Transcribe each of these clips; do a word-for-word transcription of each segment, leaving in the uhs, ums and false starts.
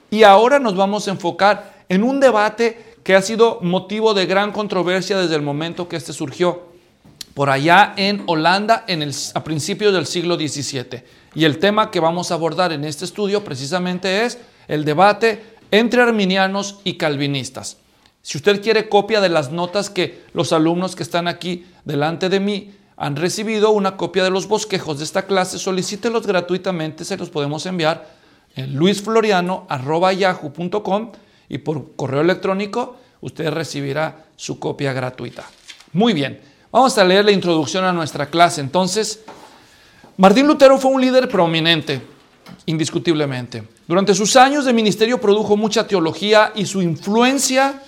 Y ahora nos vamos a enfocar en un debate que ha sido motivo de gran controversia desde el momento que este surgió, por allá en Holanda en el, a principios del siglo diecisiete. Y el tema que vamos a abordar en este estudio precisamente es el debate entre arminianos y calvinistas. Si usted quiere copia de las notas que los alumnos que están aquí delante de mí han recibido, una copia de los bosquejos de esta clase, solicítelos gratuitamente, se los podemos enviar en luis floriano arroba yahoo punto com y por correo electrónico usted recibirá su copia gratuita. Muy bien, vamos a leer la introducción a nuestra clase. Entonces, Martín Lutero fue un líder prominente, indiscutiblemente. Durante sus años de ministerio produjo mucha teología y su influencia,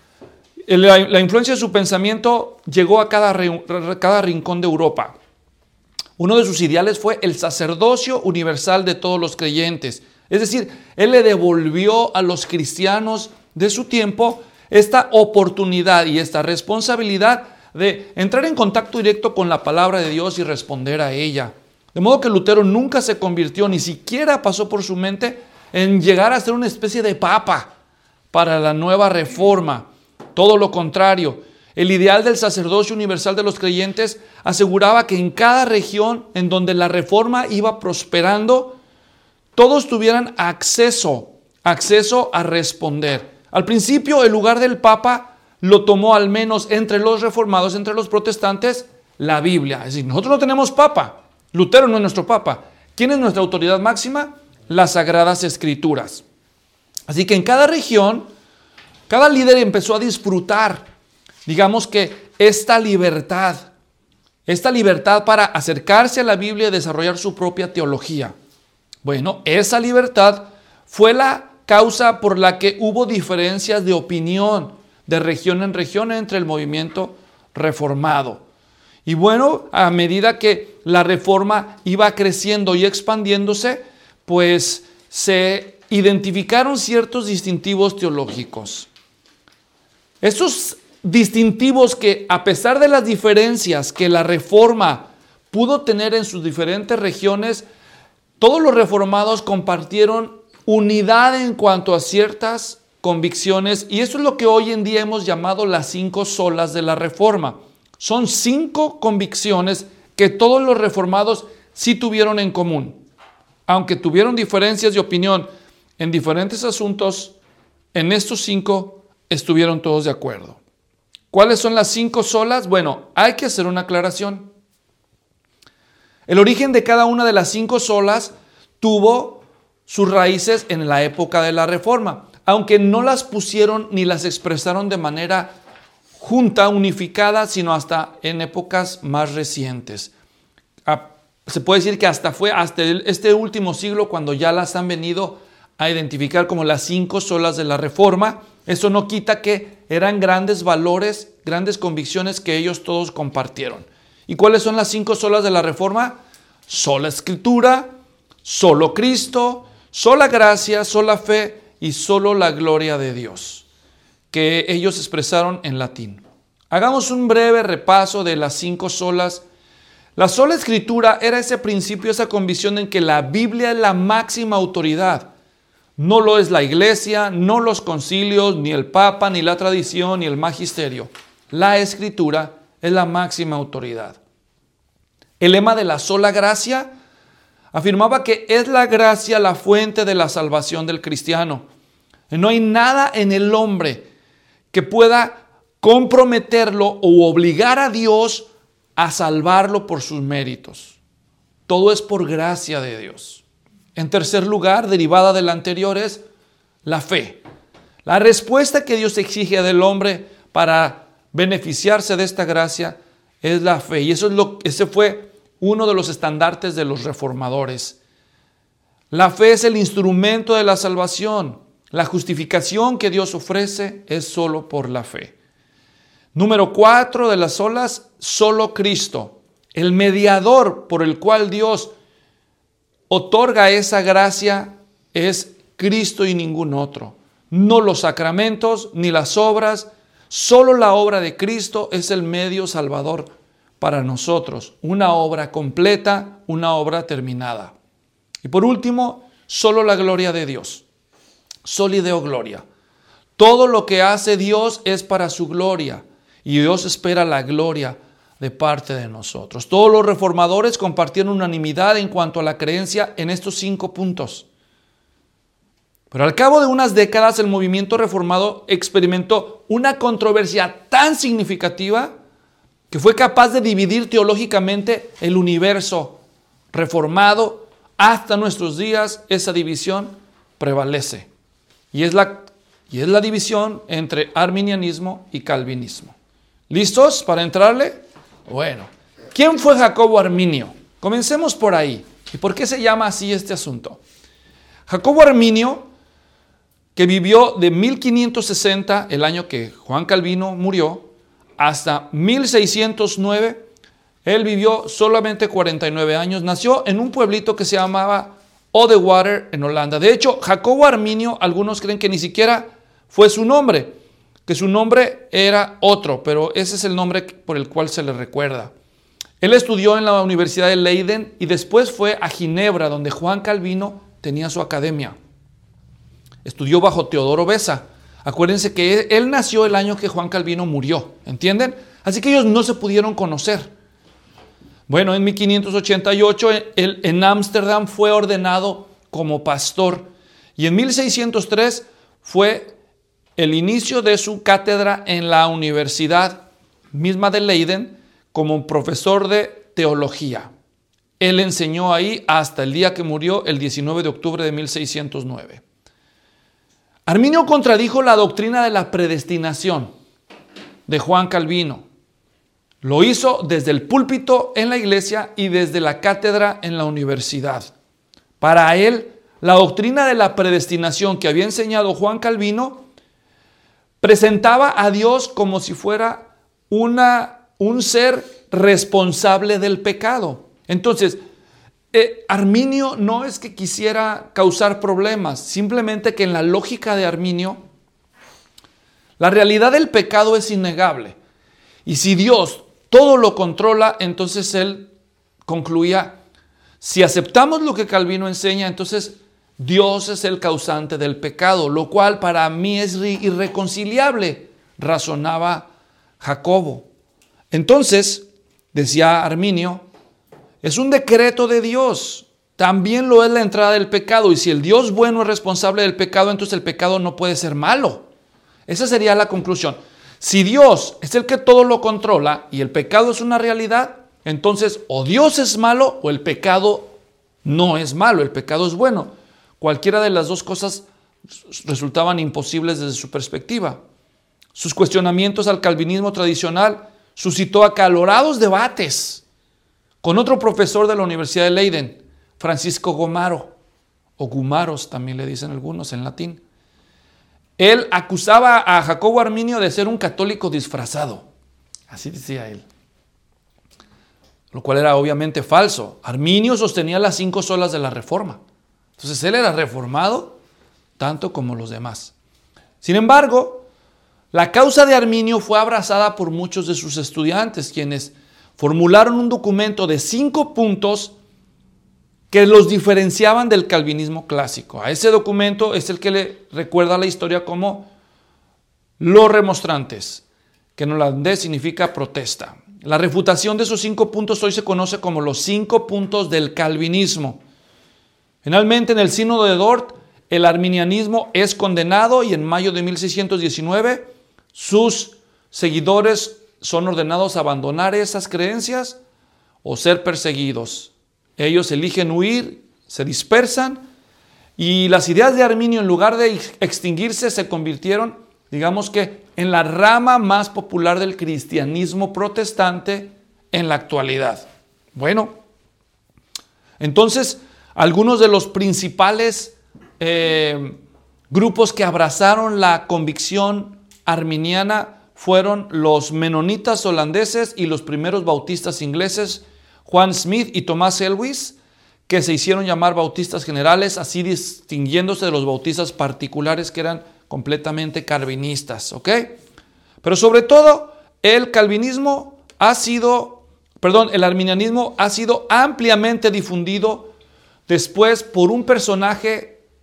la, la influencia de su pensamiento llegó a cada, cada rincón de Europa. Uno de sus ideales fue el sacerdocio universal de todos los creyentes. Es decir, él le devolvió a los cristianos de su tiempo esta oportunidad y esta responsabilidad de entrar en contacto directo con la palabra de Dios y responder a ella. De modo que Lutero nunca se convirtió, ni siquiera pasó por su mente en llegar a ser una especie de papa para la nueva reforma. Todo lo contrario, el ideal del sacerdocio universal de los creyentes aseguraba que en cada región en donde la reforma iba prosperando, todos tuvieran acceso, acceso a responder. Al principio, el lugar del Papa lo tomó, al menos entre los reformados, entre los protestantes, la Biblia. Es decir, nosotros no tenemos Papa. Lutero no es nuestro Papa. ¿Quién es nuestra autoridad máxima? Las Sagradas Escrituras. Así que en cada región, cada líder empezó a disfrutar, digamos que esta libertad, esta libertad para acercarse a la Biblia y desarrollar su propia teología. Bueno, esa libertad fue la causa por la que hubo diferencias de opinión de región en región entre el movimiento reformado. Y bueno, a medida que la reforma iba creciendo y expandiéndose, pues se identificaron ciertos distintivos teológicos. Estos distintivos que, a pesar de las diferencias que la reforma pudo tener en sus diferentes regiones, todos los reformados compartieron unidad en cuanto a ciertas convicciones, y eso es lo que hoy en día hemos llamado las cinco solas de la Reforma. Son cinco convicciones que todos los reformados sí tuvieron en común. Aunque tuvieron diferencias de opinión en diferentes asuntos, en estos cinco estuvieron todos de acuerdo. ¿Cuáles son las cinco solas? Bueno, hay que hacer una aclaración. El origen de cada una de las cinco solas tuvo sus raíces en la época de la Reforma, aunque no las pusieron ni las expresaron de manera junta, unificada, sino hasta en épocas más recientes. Se puede decir que hasta fue hasta este último siglo cuando ya las han venido a identificar como las cinco solas de la Reforma. Eso no quita que eran grandes valores, grandes convicciones que ellos todos compartieron. ¿Y cuáles son las cinco solas de la Reforma? Sola Escritura, solo Cristo, sola gracia, sola fe y solo la gloria de Dios, que ellos expresaron en latín. Hagamos un breve repaso de las cinco solas. La sola Escritura era ese principio, esa convicción en que la Biblia es la máxima autoridad. No lo es la iglesia, no los concilios, ni el Papa, ni la tradición, ni el magisterio. La Escritura es la máxima autoridad. El lema de la sola gracia afirmaba que es la gracia la fuente de la salvación del cristiano. No hay nada en el hombre que pueda comprometerlo o obligar a Dios a salvarlo por sus méritos. Todo es por gracia de Dios. En tercer lugar, derivada de la anterior, es la fe. La respuesta que Dios exige del hombre para beneficiarse de esta gracia es la fe. Y eso es lo, ese fue uno de los estandartes de los reformadores. La fe es el instrumento de la salvación. La justificación que Dios ofrece es solo por la fe. Número cuatro de las solas, solo Cristo. El mediador por el cual Dios otorga esa gracia es Cristo y ningún otro. No los sacramentos ni las obras, solo la obra de Cristo es el medio salvador para nosotros. Una obra completa, una obra terminada. Y por último, solo la gloria de Dios. Soli Deo Gloria. Todo lo que hace Dios es para su gloria y Dios espera la gloria de parte de nosotros. Todos los reformadores compartieron unanimidad en cuanto a la creencia en estos cinco puntos. Pero al cabo de unas décadas el movimiento reformado experimentó una controversia tan significativa que fue capaz de dividir teológicamente el universo reformado. Hasta nuestros días esa división prevalece. Y es la, y es la división entre arminianismo y calvinismo. ¿Listos para entrarle? Bueno, ¿quién fue Jacobo Arminio? Comencemos por ahí. ¿Y por qué se llama así este asunto? Jacobo Arminio, que vivió de mil quinientos sesenta, el año que Juan Calvino murió, hasta mil seiscientos nueve, él vivió solamente cuarenta y nueve años. Nació en un pueblito que se llamaba Odewater, en Holanda. De hecho, Jacobo Arminio, algunos creen que ni siquiera fue su nombre, que su nombre era otro, pero ese es el nombre por el cual se le recuerda. Él estudió en la Universidad de Leiden y después fue a Ginebra, donde Juan Calvino tenía su academia. Estudió bajo Teodoro Beza. Acuérdense que él nació el año que Juan Calvino murió, ¿entienden? Así que ellos no se pudieron conocer. Bueno, en mil quinientos ochenta y ocho él en Ámsterdam fue ordenado como pastor y en mil seiscientos tres fue el inicio de su cátedra en la Universidad misma de Leiden como profesor de teología. Él enseñó ahí hasta el día que murió, el diecinueve de octubre de mil seiscientos nueve. Arminio contradijo la doctrina de la predestinación de Juan Calvino. Lo hizo desde el púlpito en la iglesia y desde la cátedra en la universidad. Para él, la doctrina de la predestinación que había enseñado Juan Calvino presentaba a Dios como si fuera una, un ser responsable del pecado. Entonces, eh, Arminio no es que quisiera causar problemas, simplemente que en la lógica de Arminio, la realidad del pecado es innegable. Y si Dios todo lo controla, entonces él concluía, si aceptamos lo que Calvino enseña, entonces Dios es el causante del pecado, lo cual para mí es irreconciliable, razonaba Jacobo. Entonces, decía Arminio, es un decreto de Dios, también lo es la entrada del pecado, y si el Dios bueno es responsable del pecado, entonces el pecado no puede ser malo. Esa sería la conclusión. Si Dios es el que todo lo controla y el pecado es una realidad, entonces o Dios es malo o el pecado no es malo, el pecado es bueno. Cualquiera de las dos cosas resultaban imposibles desde su perspectiva. Sus cuestionamientos al calvinismo tradicional suscitó acalorados debates con otro profesor de la Universidad de Leiden, Francisco Gomaro, o Gumaros también le dicen algunos en latín. Él acusaba a Jacobo Arminio de ser un católico disfrazado. Así decía él. Lo cual era obviamente falso. Arminio sostenía las cinco solas de la Reforma. Entonces él era reformado tanto como los demás. Sin embargo, la causa de Arminio fue abrazada por muchos de sus estudiantes, quienes formularon un documento de cinco puntos que los diferenciaban del calvinismo clásico. A ese documento es el que le recuerda la historia como los remonstrantes, que en holandés significa protesta. La refutación de esos cinco puntos hoy se conoce como los cinco puntos del calvinismo. Finalmente, en el sínodo de Dort, el arminianismo es condenado y en mayo de mil seiscientos diecinueve sus seguidores son ordenados a abandonar esas creencias o ser perseguidos. Ellos eligen huir, se dispersan y las ideas de Arminio, en lugar de extinguirse, se convirtieron, digamos que, en la rama más popular del cristianismo protestante en la actualidad. Bueno, entonces, algunos de los principales eh, grupos que abrazaron la convicción arminiana fueron los menonitas holandeses y los primeros bautistas ingleses, Juan Smith y Tomás Elwes, que se hicieron llamar bautistas generales, así distinguiéndose de los bautistas particulares que eran completamente calvinistas, ¿ok? Pero sobre todo, el calvinismo ha sido, perdón, el arminianismo ha sido ampliamente difundido después por un personaje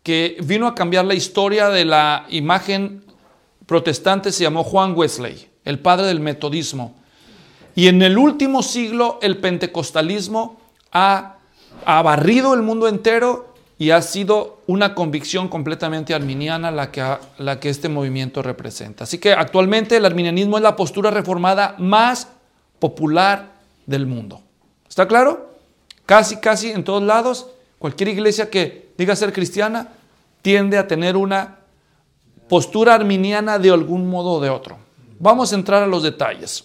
que vino a cambiar la historia de la imagen protestante se llamó Juan Wesley, el padre del metodismo. Y en el último siglo el pentecostalismo ha, ha barrido el mundo entero y ha sido una convicción completamente arminiana la que, ha, la que este movimiento representa. Así que actualmente el arminianismo es la postura reformada más popular del mundo. ¿Está claro? Casi, casi en todos lados, cualquier iglesia que diga ser cristiana tiende a tener una postura arminiana de algún modo o de otro. Vamos a entrar a los detalles.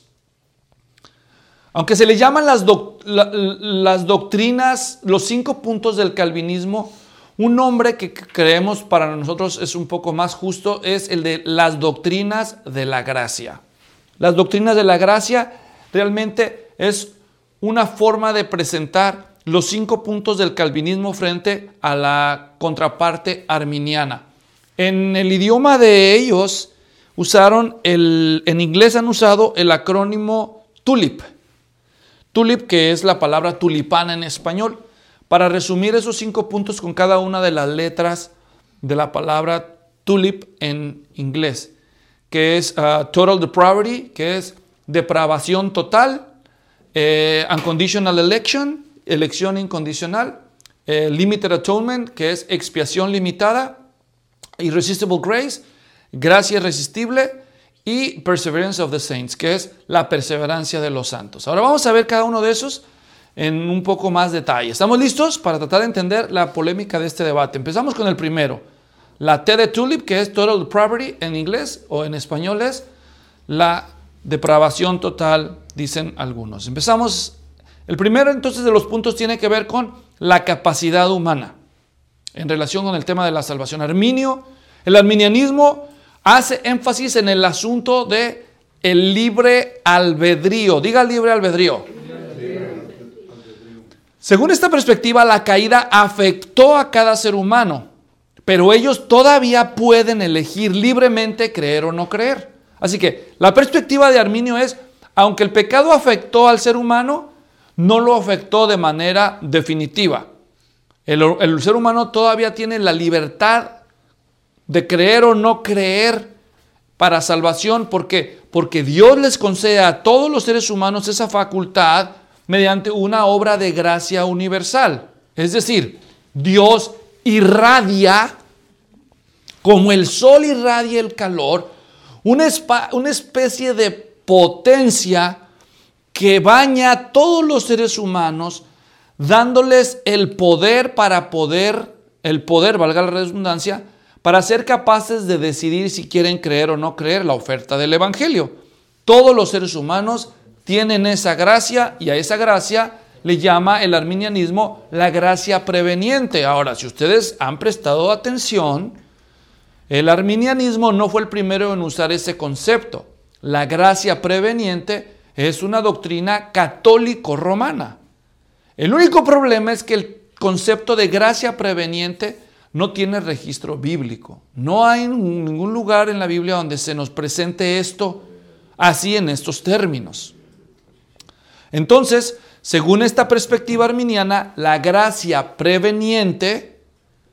Aunque se le llaman las, doc, la, las doctrinas, los cinco puntos del calvinismo, un nombre que creemos para nosotros es un poco más justo es el de las doctrinas de la gracia. Las doctrinas de la gracia realmente es una forma de presentar los cinco puntos del calvinismo frente a la contraparte arminiana. En el idioma de ellos usaron el, en inglés han usado el acrónimo TULIP. TULIP, que es la palabra tulipana en español, para resumir esos cinco puntos con cada una de las letras de la palabra TULIP en inglés, que es uh, total depravity, que es depravación total, eh, unconditional election, elección incondicional, eh, limited atonement, que es expiación limitada, irresistible grace, gracia irresistible, y perseverance of the saints, que es la perseverancia de los santos. Ahora vamos a ver cada uno de esos en un poco más detalle. ¿Estamos listos para tratar de entender la polémica de este debate? Empezamos con el primero. La T de TULIP, que es total depravity en inglés, o en español es la depravación total, dicen algunos. Empezamos. El primero entonces de los puntos tiene que ver con la capacidad humana en relación con el tema de la salvación. Arminio, el arminianismo hace énfasis en el asunto de el libre albedrío. Diga libre albedrío. Según esta perspectiva, la caída afectó a cada ser humano, pero ellos todavía pueden elegir libremente creer o no creer. Así que la perspectiva de Arminio es, aunque el pecado afectó al ser humano, no lo afectó de manera definitiva. El, el ser humano todavía tiene la libertad de creer o no creer para salvación. ¿Por qué? Porque Dios les concede a todos los seres humanos esa facultad mediante una obra de gracia universal. Es decir, Dios irradia, como el sol irradia el calor, una, espa, una especie de potencia que baña a todos los seres humanos, dándoles el poder para poder, el poder, valga la redundancia, para ser capaces de decidir si quieren creer o no creer la oferta del Evangelio. Todos los seres humanos tienen esa gracia, y a esa gracia le llama el arminianismo la gracia preveniente. Ahora, si ustedes han prestado atención, el arminianismo no fue el primero en usar ese concepto. La gracia preveniente es una doctrina católico-romana. El único problema es que el concepto de gracia preveniente no tiene registro bíblico. No hay ningún lugar en la Biblia donde se nos presente esto así en estos términos. Entonces, según esta perspectiva arminiana, la gracia preveniente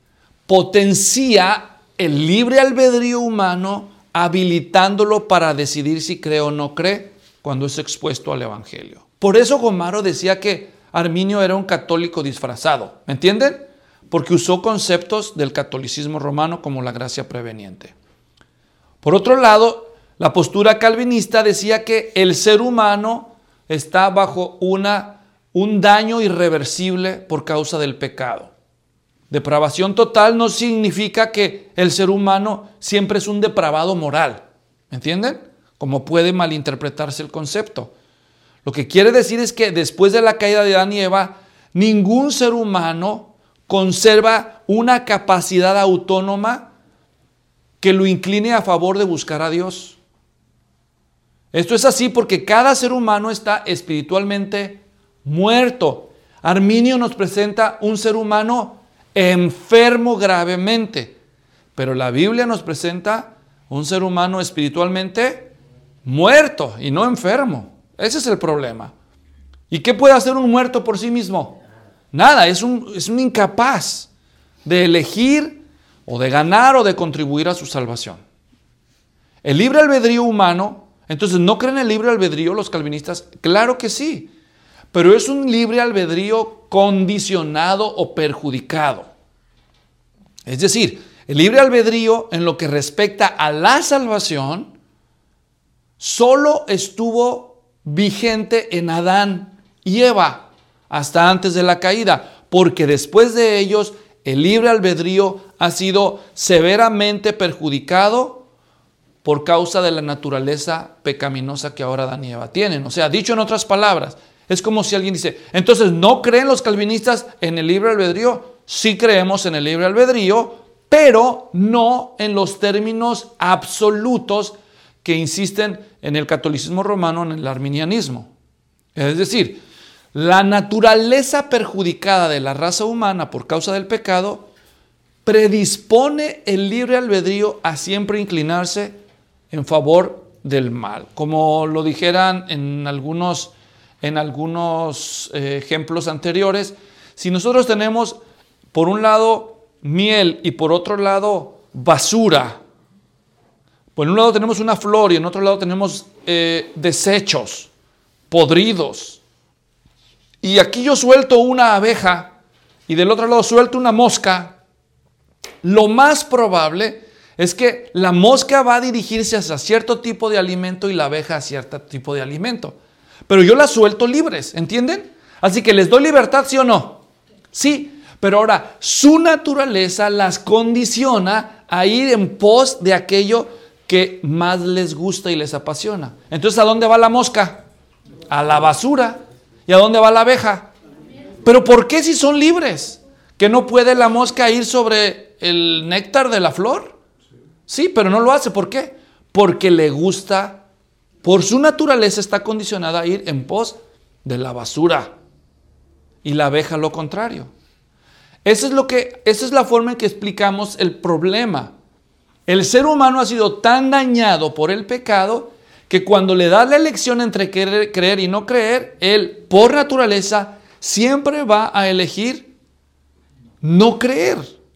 potencia el libre albedrío humano, habilitándolo para decidir si cree o no cree cuando es expuesto al Evangelio. Por eso Gomaro decía que Arminio era un católico disfrazado. ¿Me entienden? Porque usó conceptos del catolicismo romano como la gracia preveniente. Por otro lado, la postura calvinista decía que el ser humano está bajo una, un daño irreversible por causa del pecado. Depravación total no significa que el ser humano siempre es un depravado moral. ¿Me entienden? Como puede malinterpretarse el concepto. Lo que quiere decir es que después de la caída de Adán y Eva, ningún ser humano conserva una capacidad autónoma que lo incline a favor de buscar a Dios. Esto es así porque cada ser humano está espiritualmente muerto. Arminio nos presenta un ser humano enfermo gravemente, pero la Biblia nos presenta un ser humano espiritualmente muerto y no enfermo. Ese es el problema. ¿Y qué puede hacer un muerto por sí mismo? Nada, es un, es un incapaz de elegir o de ganar o de contribuir a su salvación. El libre albedrío humano, entonces, ¿no creen en el libre albedrío los calvinistas? Claro que sí, pero es un libre albedrío condicionado o perjudicado. Es decir, el libre albedrío en lo que respecta a la salvación solo estuvo vigente en Adán y Eva hasta antes de la caída, porque después de ellos el libre albedrío ha sido severamente perjudicado por causa de la naturaleza pecaminosa que ahora Adán y Eva tienen. O sea, dicho en otras palabras, es como si alguien dice, entonces, ¿no creen los calvinistas en el libre albedrío? Sí creemos en el libre albedrío, pero no en los términos absolutos que insisten en el catolicismo romano, en el arminianismo. Es decir, la naturaleza perjudicada de la raza humana por causa del pecado predispone el libre albedrío a siempre inclinarse en favor del mal. Como lo dijeran en algunos, en algunos eh, ejemplos anteriores, si nosotros tenemos por un lado miel y por otro lado basura, por un lado tenemos una flor y en otro lado tenemos eh, desechos podridos, y aquí yo suelto una abeja y del otro lado suelto una mosca, lo más probable es que la mosca va a dirigirse hacia cierto tipo de alimento y la abeja a cierto tipo de alimento. Pero yo las suelto libres, ¿entienden? Así que les doy libertad, ¿sí o no? Sí, pero ahora su naturaleza las condiciona a ir en pos de aquello que más les gusta y les apasiona. Entonces, ¿a dónde va la mosca? A la basura. ¿Y a dónde va la abeja? ¿Pero por qué si son libres? ¿Que no puede la mosca ir sobre el néctar de la flor? Sí, pero no lo hace. ¿Por qué? Porque le gusta, por su naturaleza está condicionada a ir en pos de la basura. Y la abeja lo contrario. Esa es, lo que, esa es la forma en que explicamos el problema. El ser humano ha sido tan dañado por el pecado que cuando le da la elección entre creer, creer y no creer, él, por naturaleza, siempre va a elegir no creer.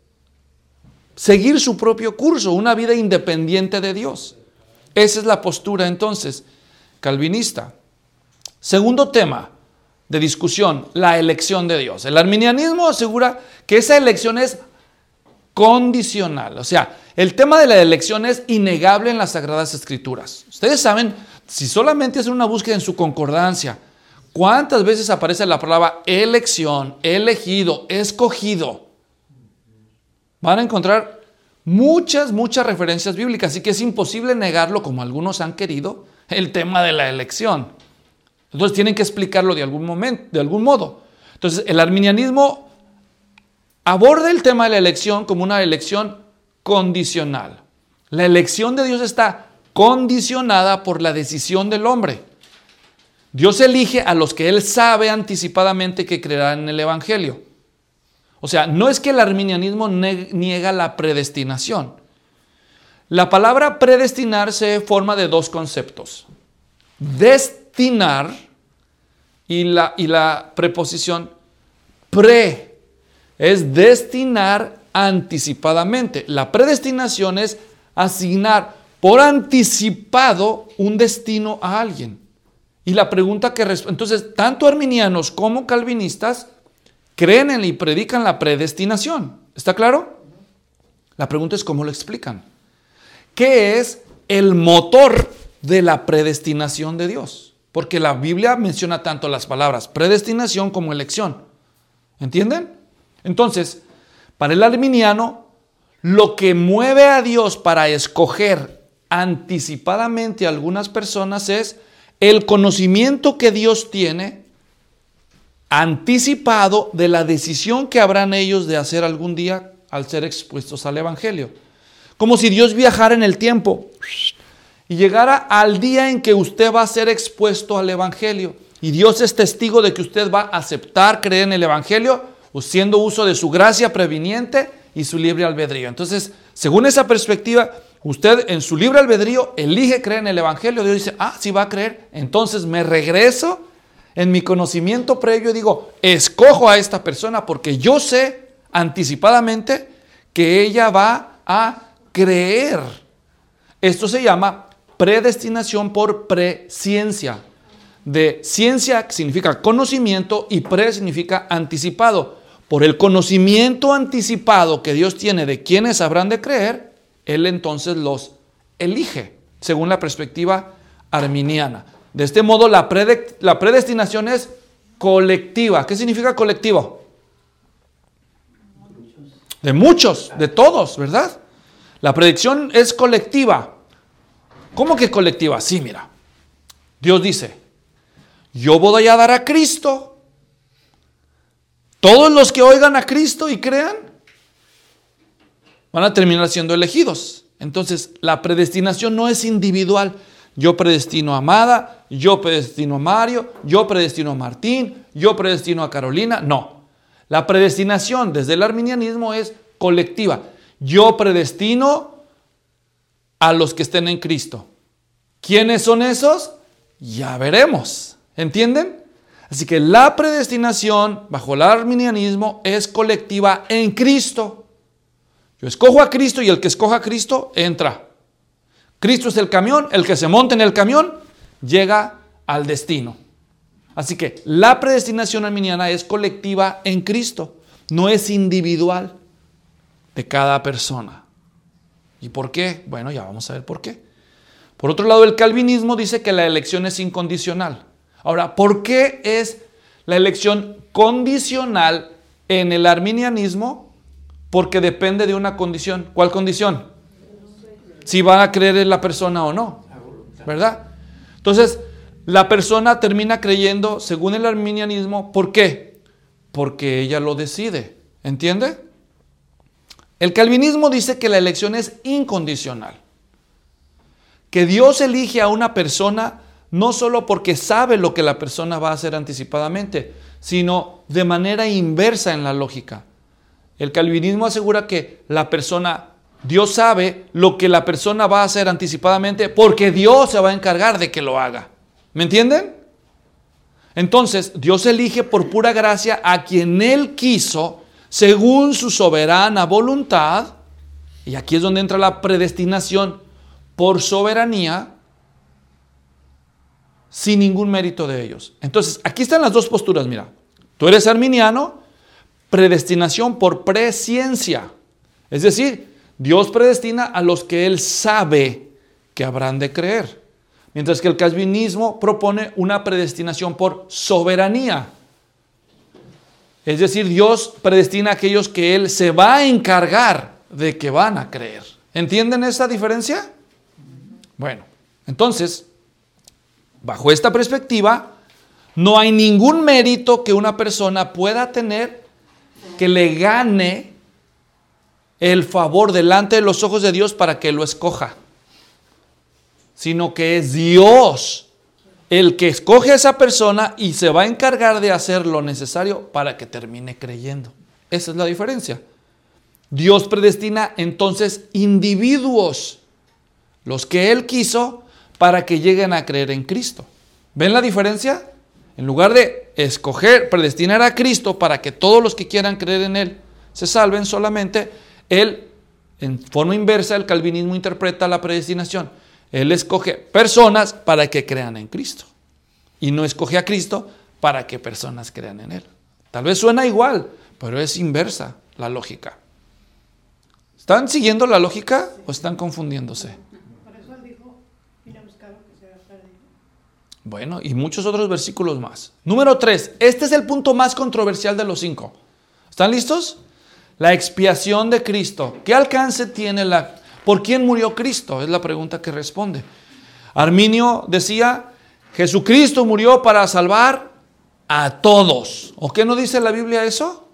Seguir su propio curso, una vida independiente de Dios. Esa es la postura, entonces, calvinista. Segundo tema de discusión, la elección de Dios. El arminianismo asegura que esa elección es condicional. O sea, el tema de la elección es innegable en las Sagradas Escrituras. Ustedes saben, si solamente hacen una búsqueda en su concordancia, ¿cuántas veces aparece la palabra elección, elegido, escogido? Van a encontrar muchas, muchas referencias bíblicas, así que es imposible negarlo, como algunos han querido, el tema de la elección. Entonces tienen que explicarlo de algún momento, de algún modo. Entonces el arminianismo aborda el tema de la elección como una elección condicional. La elección de Dios está condicionada por la decisión del hombre. Dios elige a los que Él sabe anticipadamente que creerán en el Evangelio. O sea, no es que el arminianismo niega la predestinación. La palabra predestinar se forma de dos conceptos. Destinar y la, y la preposición pre. Es destinar anticipadamente. La predestinación es asignar por anticipado un destino a alguien. Y la pregunta que responde, entonces, tanto arminianos como calvinistas creen en y predican la predestinación. ¿Está claro? La pregunta es cómo lo explican. ¿Qué es el motor de la predestinación de Dios? Porque la Biblia menciona tanto las palabras predestinación como elección. ¿Entienden? Entonces, para el arminiano, lo que mueve a Dios para escoger anticipadamente a algunas personas es el conocimiento que Dios tiene anticipado de la decisión que habrán ellos de hacer algún día al ser expuestos al Evangelio. Como si Dios viajara en el tiempo y llegara al día en que usted va a ser expuesto al Evangelio. Y Dios es testigo de que usted va a aceptar, creer en el Evangelio, haciendo uso de su gracia previniente y su libre albedrío. Entonces, según esa perspectiva, usted en su libre albedrío elige creer en el Evangelio. Dios dice, ah, sí va a creer. Entonces me regreso en mi conocimiento previo y digo, escojo a esta persona porque yo sé anticipadamente que ella va a creer. Esto se llama predestinación por presciencia. De ciencia significa conocimiento y pre significa anticipado. Por el conocimiento anticipado que Dios tiene de quienes habrán de creer, Él entonces los elige, según la perspectiva arminiana. De este modo, la, prede- la predestinación es colectiva. ¿Qué significa colectivo? De muchos, de todos, ¿verdad? La predicción es colectiva. ¿Cómo que colectiva? Sí, mira. Dios dice, yo voy a dar a Cristo. Todos los que oigan a Cristo y crean van a terminar siendo elegidos. Entonces, la predestinación no es individual. Yo predestino a Amada, yo predestino a Mario, yo predestino a Martín, yo predestino a Carolina. No. La predestinación desde el arminianismo es colectiva. Yo predestino a los que estén en Cristo. ¿Quiénes son esos? Ya veremos. ¿Entienden? Así que la predestinación bajo el arminianismo es colectiva en Cristo. Yo escojo a Cristo y el que escoja a Cristo entra. Cristo es el camión, el que se monta en el camión llega al destino. Así que la predestinación arminiana es colectiva en Cristo, no es individual de cada persona. ¿Y por qué? Bueno, ya vamos a ver por qué. Por otro lado, el calvinismo dice que la elección es incondicional. Ahora, ¿por qué es la elección condicional en el arminianismo? Porque depende de una condición. ¿Cuál condición? Si van a creer en la persona o no, ¿verdad? Entonces, la persona termina creyendo según el arminianismo. ¿Por qué? Porque ella lo decide. ¿Entiende? El calvinismo dice que la elección es incondicional. Que Dios elige a una persona no solo porque sabe lo que la persona va a hacer anticipadamente, sino de manera inversa en la lógica. El calvinismo asegura que la persona, Dios sabe lo que la persona va a hacer anticipadamente porque Dios se va a encargar de que lo haga. ¿Me entienden? Entonces, Dios elige por pura gracia a quien Él quiso, según su soberana voluntad, y aquí es donde entra la predestinación por soberanía, sin ningún mérito de ellos. Entonces, aquí están las dos posturas, mira. Tú eres arminiano, predestinación por presciencia. Es decir, Dios predestina a los que Él sabe que habrán de creer. Mientras que el calvinismo propone una predestinación por soberanía. Es decir, Dios predestina a aquellos que Él se va a encargar de que van a creer. ¿Entienden esa diferencia? Bueno, entonces, bajo esta perspectiva, no hay ningún mérito que una persona pueda tener que le gane el favor delante de los ojos de Dios para que lo escoja. Sino que es Dios el que escoge a esa persona y se va a encargar de hacer lo necesario para que termine creyendo. Esa es la diferencia. Dios predestina entonces individuos, los que Él quiso, para que lleguen a creer en Cristo. ¿Ven la diferencia? En lugar de escoger, predestinar a Cristo para que todos los que quieran creer en Él se salven, solamente Él, en forma inversa, el calvinismo interpreta la predestinación. Él escoge personas para que crean en Cristo. Y no escoge a Cristo para que personas crean en Él. Tal vez suena igual, pero es inversa la lógica. ¿Están siguiendo la lógica o están confundiéndose? Por eso Él dijo, mira a buscar lo que se ha perdido. Bueno, y muchos otros versículos más. Número tres. Este es el punto más controversial de los cinco. ¿Están listos? La expiación de Cristo. ¿Qué alcance tiene la... ¿Por quién murió Cristo? Es la pregunta que responde. Arminio decía, Jesucristo murió para salvar a todos. ¿O qué no dice la Biblia eso?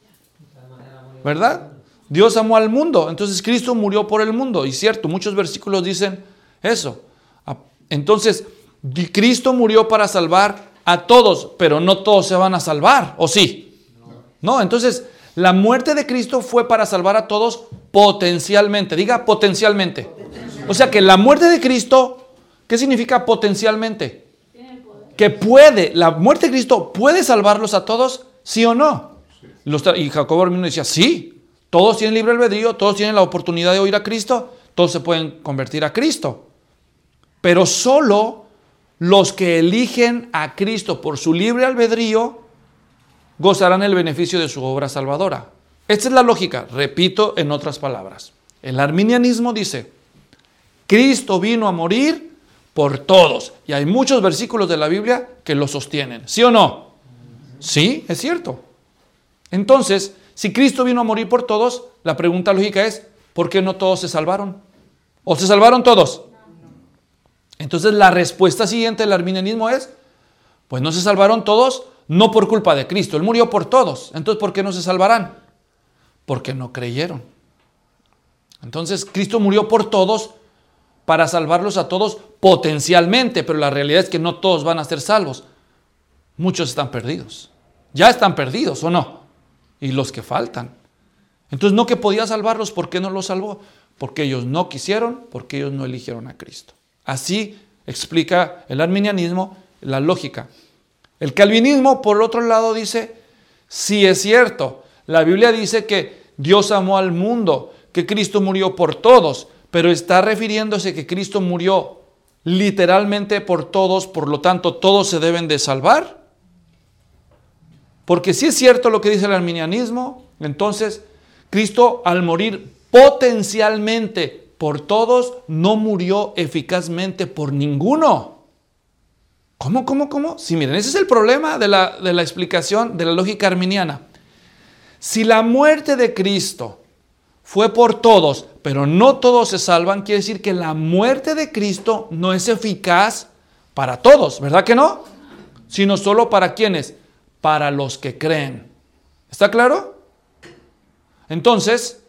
¿Verdad? Dios amó al mundo, entonces Cristo murió por el mundo. Y cierto, muchos versículos dicen eso. Entonces, Cristo murió para salvar a todos, pero no todos se van a salvar, ¿o sí? No, entonces, la muerte de Cristo fue para salvar a todos potencialmente. Diga potencialmente. O sea que la muerte de Cristo, ¿qué significa potencialmente? Que puede, la muerte de Cristo puede salvarlos a todos, ¿sí o no? Los, y Jacobo Arminio decía, sí, Todos tienen libre albedrío, todos tienen la oportunidad de oír a Cristo, todos se pueden convertir a Cristo. Pero solo los que eligen a Cristo por su libre albedrío gozarán el beneficio de su obra salvadora. Esta es la lógica, repito en otras palabras. El arminianismo dice, Cristo vino a morir por todos. Y hay muchos versículos de la Biblia que lo sostienen. ¿Sí o no? Sí, es cierto. Entonces, si Cristo vino a morir por todos, la pregunta lógica es, ¿por qué no todos se salvaron? ¿O se salvaron todos? Entonces la respuesta siguiente del arminianismo es, pues no se salvaron todos, no por culpa de Cristo. Él murió por todos. Entonces, ¿por qué no se salvarán? Porque no creyeron. Entonces, Cristo murió por todos para salvarlos a todos potencialmente, pero la realidad es que no todos van a ser salvos. Muchos están perdidos. Ya están perdidos, ¿o no? Y los que faltan. Entonces, no que podía salvarlos, ¿por qué no los salvó? Porque ellos no quisieron, porque ellos no eligieron a Cristo. Así explica el arminianismo la lógica. El calvinismo, por otro lado, dice, sí es cierto, la Biblia dice que Dios amó al mundo, que Cristo murió por todos, pero está refiriéndose que Cristo murió literalmente por todos, por lo tanto, todos se deben de salvar. Porque si es cierto lo que dice el arminianismo, entonces Cristo al morir potencialmente por todos, no murió eficazmente por ninguno. ¿Cómo, cómo, cómo? Sí, miren, ese es el problema de la, de la explicación de la lógica arminiana. Si la muerte de Cristo fue por todos, pero no todos se salvan, quiere decir que la muerte de Cristo no es eficaz para todos, ¿verdad que no? Sino solo para ¿quiénes? Para los que creen. ¿Está claro? Entonces,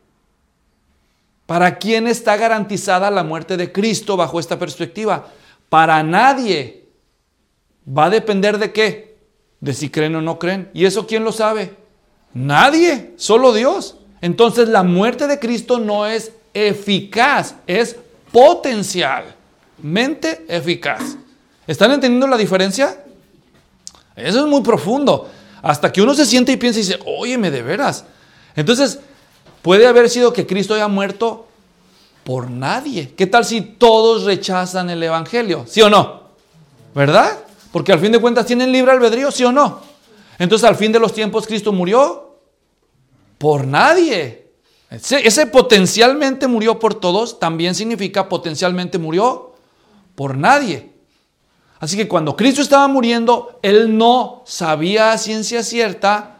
¿para quién está garantizada la muerte de Cristo bajo esta perspectiva? Para nadie. ¿Va a depender de qué? De si creen o no creen. ¿Y eso quién lo sabe? Nadie, solo Dios. Entonces la muerte de Cristo no es eficaz, es potencialmente eficaz. ¿Están entendiendo la diferencia? Eso es muy profundo. Hasta que uno se siente y piensa y dice, óyeme, de veras. Entonces, puede haber sido que Cristo haya muerto por nadie. ¿Qué tal si todos rechazan el evangelio? ¿Sí o no? ¿Verdad? Porque al fin de cuentas tienen libre albedrío, ¿sí o no? Entonces, al fin de los tiempos, Cristo murió por nadie. Ese, ese potencialmente murió por todos, también significa potencialmente murió por nadie. Así que cuando Cristo estaba muriendo, Él no sabía a ciencia cierta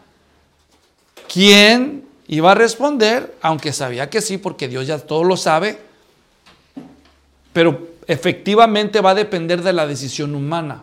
quién iba a responder, aunque sabía que sí, porque Dios ya todo lo sabe, pero efectivamente va a depender de la decisión humana.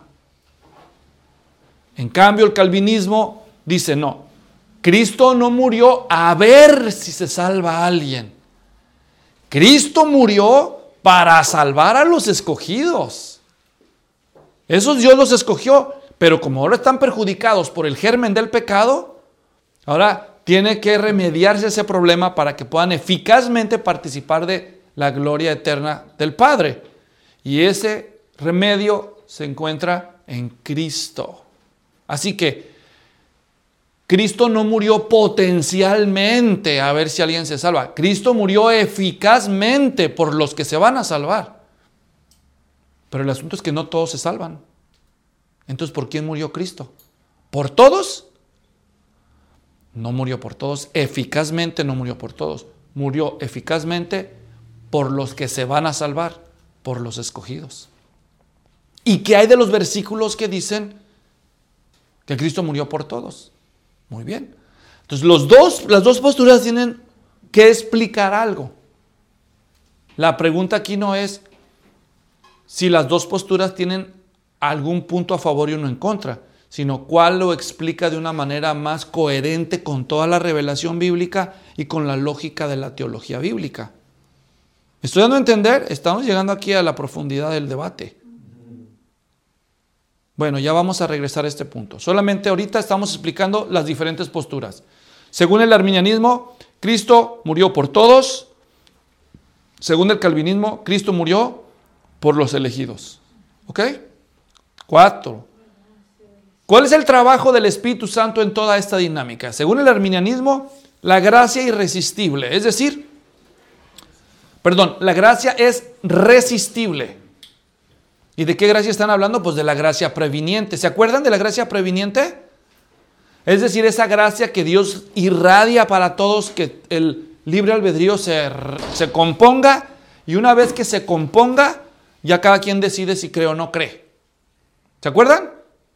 En cambio, el calvinismo dice, no, Cristo no murió a ver si se salva a alguien. Cristo murió para salvar a los escogidos. Esos Dios los escogió, pero como ahora están perjudicados por el germen del pecado, ahora tiene que remediarse ese problema para que puedan eficazmente participar de la gloria eterna del Padre. Y ese remedio se encuentra en Cristo. Así que Cristo no murió potencialmente a ver si alguien se salva. Cristo murió eficazmente por los que se van a salvar. Pero el asunto es que no todos se salvan. Entonces, ¿por quién murió Cristo? ¿Por todos? No murió por todos. Eficazmente no murió por todos. Murió eficazmente por los que se van a salvar, por los escogidos. ¿Y qué hay de los versículos que dicen que Cristo murió por todos? Muy bien. Entonces, los dos, las dos posturas tienen que explicar algo. La pregunta aquí no es si las dos posturas tienen algún punto a favor y uno en contra, sino cuál lo explica de una manera más coherente con toda la revelación bíblica y con la lógica de la teología bíblica. ¿Me estoy dando a entender? Estamos llegando aquí a la profundidad del debate. Bueno, ya vamos a regresar a este punto. Solamente ahorita estamos explicando las diferentes posturas. Según el arminianismo, Cristo murió por todos. Según el calvinismo, Cristo murió por los elegidos. ¿Ok? Cuatro. ¿Cuál es el trabajo del Espíritu Santo en toda esta dinámica? Según el arminianismo, la gracia irresistible. Es decir, perdón, la gracia es resistible. ¿Y de qué gracia están hablando? Pues de la gracia previniente. ¿Se acuerdan de la gracia previniente? Es decir, esa gracia que Dios irradia para todos, que el libre albedrío se, se componga, y una vez que se componga, ya cada quien decide si cree o no cree. ¿Se acuerdan?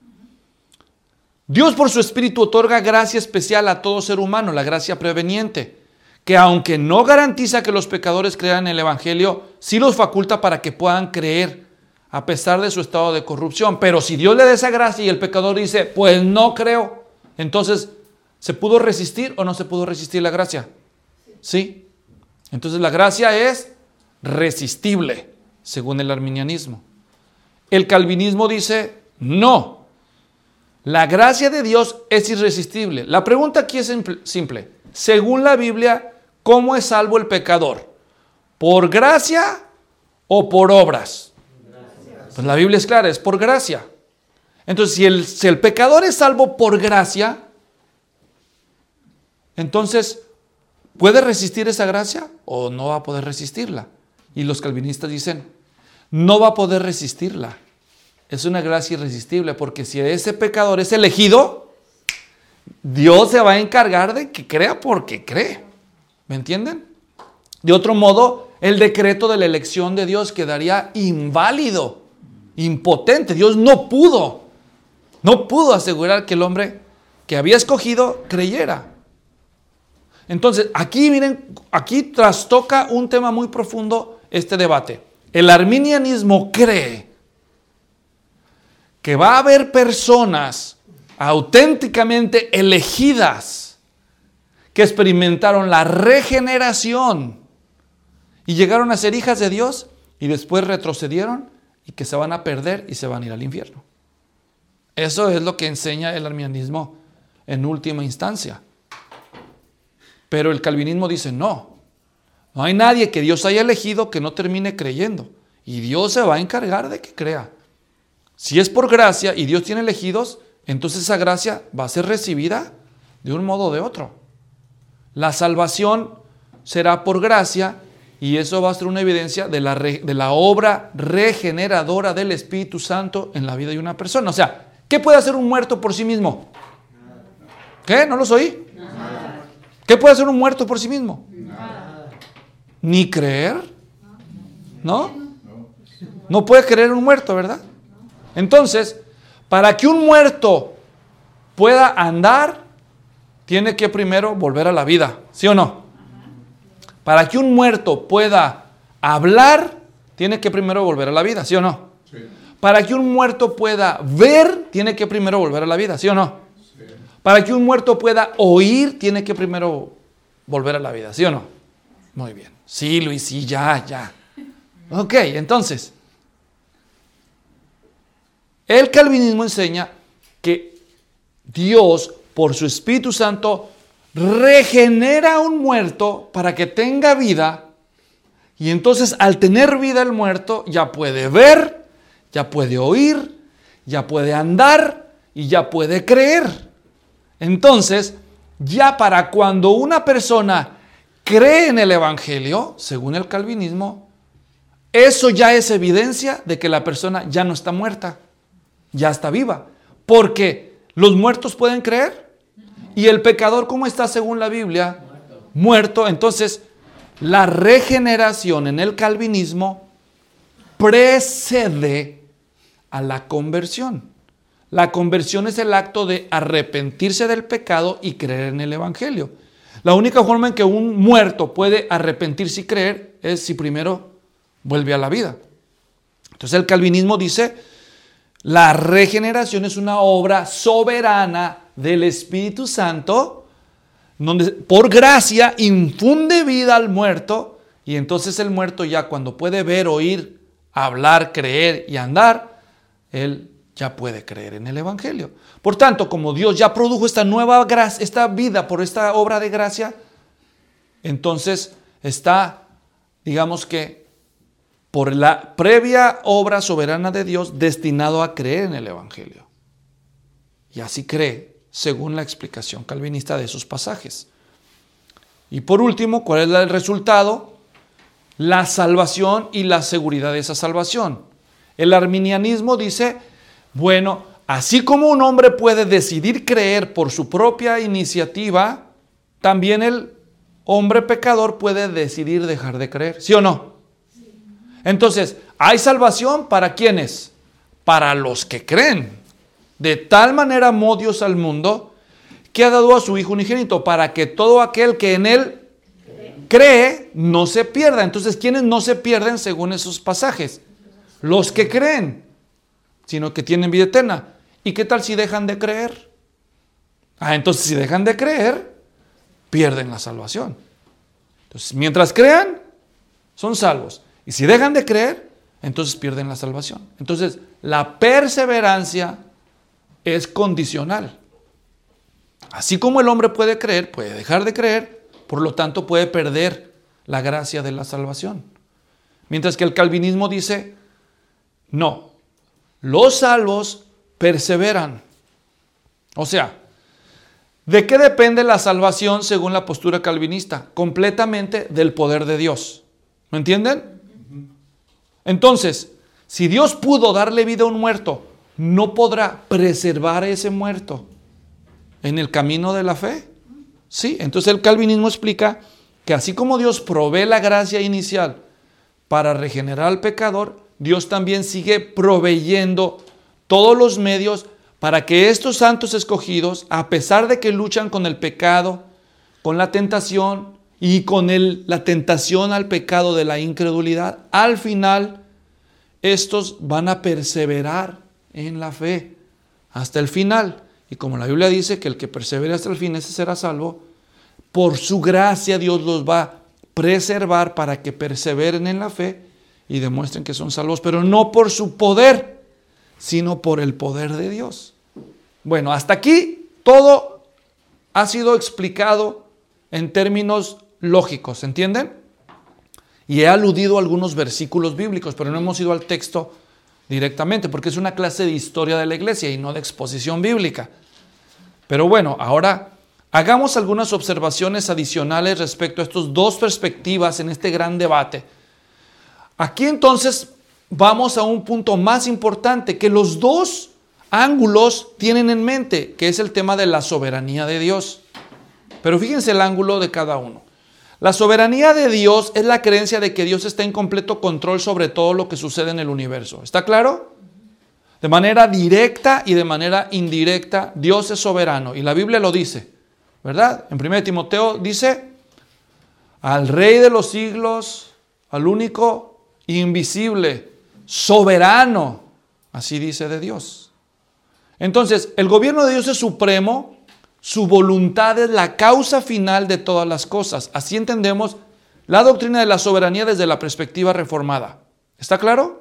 Dios por su Espíritu otorga gracia especial a todo ser humano, la gracia preveniente, que aunque no garantiza que los pecadores crean en el Evangelio, sí los faculta para que puedan creer a pesar de su estado de corrupción. Pero si Dios le da esa gracia y el pecador dice, pues no creo, entonces, ¿se pudo resistir o no se pudo resistir la gracia? Sí. Entonces la gracia es resistible, según el arminianismo. El calvinismo dice, no. La gracia de Dios es irresistible. La pregunta aquí es simple. Según la Biblia, ¿cómo es salvo el pecador? ¿Por gracia o por obras? Pues la Biblia es clara, es por gracia. Entonces, si el, si el pecador es salvo por gracia, entonces, ¿puede resistir esa gracia o no va a poder resistirla? Y los calvinistas dicen, no va a poder resistirla. Es una gracia irresistible, porque si ese pecador es elegido, Dios se va a encargar de que crea porque cree. ¿Me entienden? De otro modo, el decreto de la elección de Dios quedaría inválido, impotente. Dios no pudo, no pudo asegurar que el hombre que había escogido creyera. Entonces, aquí miren, aquí trastoca un tema muy profundo este debate. El arminianismo cree que va a haber personas auténticamente elegidas que experimentaron la regeneración y llegaron a ser hijas de Dios y después retrocedieron y que se van a perder y se van a ir al infierno. Eso es lo que enseña el arminianismo en última instancia. Pero el calvinismo dice no. No hay nadie que Dios haya elegido que no termine creyendo. Y Dios se va a encargar de que crea. Si es por gracia y Dios tiene elegidos, entonces esa gracia va a ser recibida de un modo o de otro. La salvación será por gracia y eso va a ser una evidencia de la, re, de la obra regeneradora del Espíritu Santo en la vida de una persona. O sea, ¿qué puede hacer un muerto por sí mismo? ¿Qué? ¿No los oí? ¿Qué puede hacer un muerto por sí mismo? Nada. ¿Ni creer? ¿No? No puede creer un muerto, ¿verdad? Entonces, para que un muerto pueda andar, tiene que primero volver a la vida, ¿sí o no? Para que un muerto pueda hablar, tiene que primero volver a la vida, ¿sí o no? Sí. Para que un muerto pueda ver, tiene que primero volver a la vida, ¿sí o no? Sí. Para que un muerto pueda oír, tiene que primero volver a la vida, ¿sí o no? Muy bien. Sí, Luis, sí, ya, ya. Ok, entonces, el calvinismo enseña que Dios, por su Espíritu Santo, regenera a un muerto para que tenga vida, y entonces al tener vida el muerto ya puede ver, ya puede oír, ya puede andar y ya puede creer. Entonces, ya para cuando una persona cree en el Evangelio, según el calvinismo, eso ya es evidencia de que la persona ya no está muerta, ya está viva, porque los muertos pueden creer. Y el pecador, ¿cómo está según la Biblia? Muerto. Muerto. Entonces, la regeneración en el calvinismo precede a la conversión. La conversión es el acto de arrepentirse del pecado y creer en el Evangelio. La única forma en que un muerto puede arrepentirse y creer es si primero vuelve a la vida. Entonces el calvinismo dice, la regeneración es una obra soberana del Espíritu Santo, donde por gracia infunde vida al muerto, y entonces el muerto ya cuando puede ver, oír, hablar, creer y andar, él ya puede creer en el Evangelio. Por tanto, como Dios ya produjo esta nueva gracia, esta vida por esta obra de gracia, entonces está, digamos que, por la previa obra soberana de Dios, destinado a creer en el Evangelio. Y así cree, según la explicación calvinista de esos pasajes. Y por último, ¿cuál es el resultado? La salvación y la seguridad de esa salvación. El arminianismo dice, bueno, así como un hombre puede decidir creer por su propia iniciativa, también el hombre pecador puede decidir dejar de creer. ¿Sí o no? Sí. Entonces, ¿hay salvación para quiénes? Para los que creen. De tal manera amó Dios al mundo que ha dado a su Hijo unigénito para que todo aquel que en Él cree no se pierda. Entonces, ¿quiénes no se pierden según esos pasajes? Los que creen, sino que tienen vida eterna. ¿Y qué tal si dejan de creer? Ah, entonces si dejan de creer, pierden la salvación. Entonces, mientras crean, son salvos. Y si dejan de creer, entonces pierden la salvación. Entonces, la perseverancia es condicional. Así como el hombre puede creer, puede dejar de creer, por lo tanto puede perder la gracia de la salvación. Mientras que el calvinismo dice, no, los salvos perseveran. O sea, ¿de qué depende la salvación según la postura calvinista? Completamente del poder de Dios. ¿Me entienden? Entonces, si Dios pudo darle vida a un muerto, ¿no podrá preservar a ese muerto en el camino de la fe? Sí, entonces el calvinismo explica que así como Dios provee la gracia inicial para regenerar al pecador, Dios también sigue proveyendo todos los medios para que estos santos escogidos, a pesar de que luchan con el pecado, con la tentación y con el, la tentación al pecado de la incredulidad, al final estos van a perseverar en la fe hasta el final. Y como la Biblia dice que el que persevere hasta el fin, ese será salvo, por su gracia Dios los va a preservar para que perseveren en la fe y demuestren que son salvos, pero no por su poder, sino por el poder de Dios. Bueno, hasta aquí todo ha sido explicado en términos lógicos, ¿entienden? Y he aludido a algunos versículos bíblicos, pero no hemos ido al texto directamente, porque es una clase de historia de la iglesia y no de exposición bíblica. Pero bueno, ahora hagamos algunas observaciones adicionales respecto a estas dos perspectivas en este gran debate. Aquí entonces vamos a un punto más importante que los dos ángulos tienen en mente, que es el tema de la soberanía de Dios. Pero fíjense el ángulo de cada uno. La soberanía de Dios es la creencia de que Dios está en completo control sobre todo lo que sucede en el universo. ¿Está claro? De manera directa y de manera indirecta, Dios es soberano. Y la Biblia lo dice, ¿verdad? En primera de Timoteo dice, al Rey de los siglos, al único invisible, soberano, así dice de Dios. Entonces, el gobierno de Dios es supremo, su voluntad es la causa final de todas las cosas. Así entendemos la doctrina de la soberanía desde la perspectiva reformada. ¿Está claro?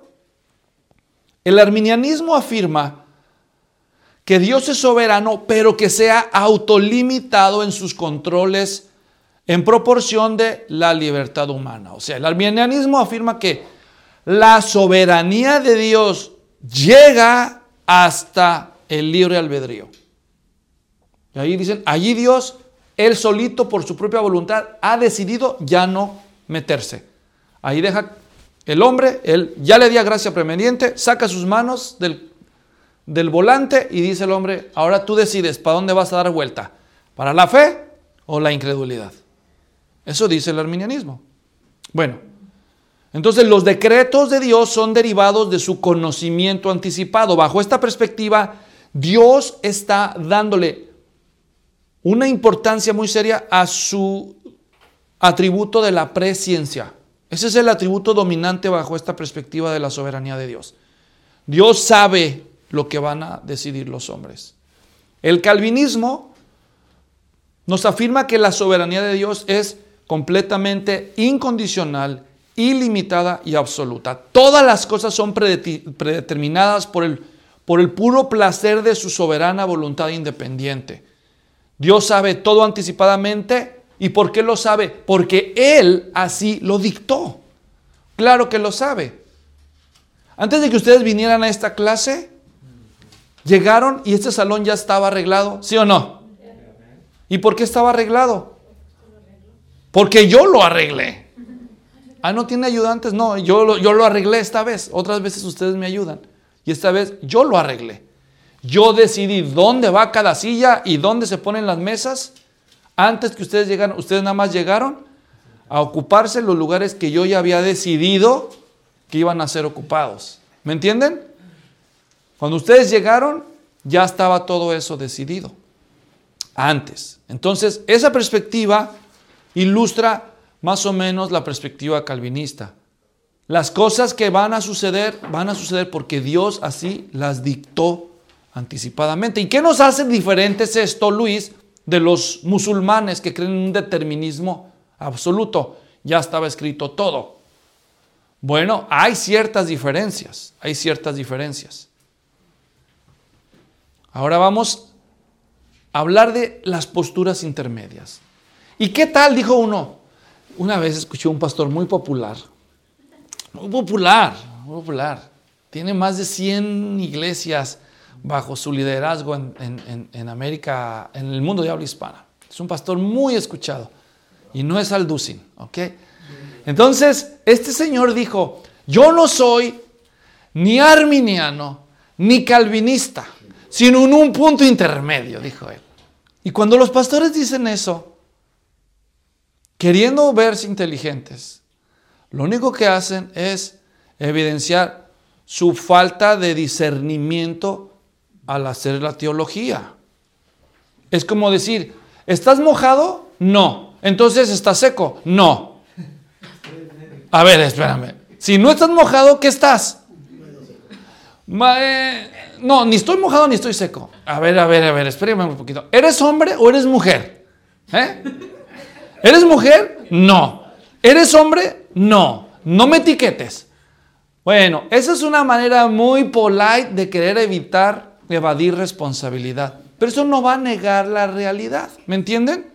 El arminianismo afirma que Dios es soberano, pero que sea autolimitado en sus controles en proporción de la libertad humana. O sea, el arminianismo afirma que la soberanía de Dios llega hasta el libre albedrío. Y ahí dicen, allí Dios, Él solito por su propia voluntad, ha decidido ya no meterse. Ahí deja el hombre, Él ya le dio gracia preveniente, saca sus manos del, del volante y dice el hombre, ahora tú decides para dónde vas a dar vuelta, para la fe o la incredulidad. Eso dice el arminianismo. Bueno, entonces los decretos de Dios son derivados de su conocimiento anticipado. Bajo esta perspectiva, Dios está dándole una importancia muy seria a su atributo de la presciencia. Ese es el atributo dominante bajo esta perspectiva de la soberanía de Dios. Dios sabe lo que van a decidir los hombres. El calvinismo nos afirma que la soberanía de Dios es completamente incondicional, ilimitada y absoluta. Todas las cosas son predeterminadas por el, por el puro placer de su soberana voluntad independiente. Dios sabe todo anticipadamente. ¿Y por qué lo sabe? Porque Él así lo dictó. Claro que lo sabe. Antes de que ustedes vinieran a esta clase, llegaron y este salón ya estaba arreglado, ¿sí o no? ¿Y por qué estaba arreglado? porque yo lo arreglé. Ah, ¿no tiene ayudantes? No, yo lo, yo lo arreglé esta vez. Otras veces ustedes me ayudan. Y esta vez yo lo arreglé. Yo decidí dónde va cada silla y dónde se ponen las mesas. Antes que ustedes llegaran, ustedes nada más llegaron a ocuparse los lugares que yo ya había decidido que iban a ser ocupados. ¿Me entienden? Cuando ustedes llegaron, ya estaba todo eso decidido. Antes. Entonces, esa perspectiva ilustra más o menos la perspectiva calvinista. Las cosas que van a suceder, van a suceder porque Dios así las dictó anticipadamente. ¿Y qué nos hace diferentes esto, Luis, de los musulmanes que creen en un determinismo absoluto? Ya estaba escrito todo. Bueno, hay ciertas diferencias, hay ciertas diferencias. Ahora vamos a hablar de las posturas intermedias. ¿Y qué tal? Dijo uno. Una vez escuché a un pastor muy popular, muy popular, muy popular. Tiene más de cien iglesias bajo su liderazgo en, en, en América, en el mundo de habla hispana. Es un pastor muy escuchado y no es Alducin, ¿ok? Entonces, este señor dijo, yo no soy ni arminiano ni calvinista, sino en un punto intermedio, dijo él. Y cuando los pastores dicen eso, queriendo verse inteligentes, lo único que hacen es evidenciar su falta de discernimiento al hacer la teología. Es como decir, ¿estás mojado? No. Entonces, ¿estás seco? No. A ver, espérame. Si no estás mojado, ¿qué estás? Ma, eh, no, ni estoy mojado ni estoy seco. A ver, a ver, a ver, espérame un poquito. ¿Eres hombre o eres mujer? ¿Eh? ¿Eres mujer? No. ¿Eres hombre? No. No me etiquetes. Bueno, esa es una manera muy polite de querer evitar, evadir responsabilidad. Pero eso no va a negar la realidad. ¿Me entienden?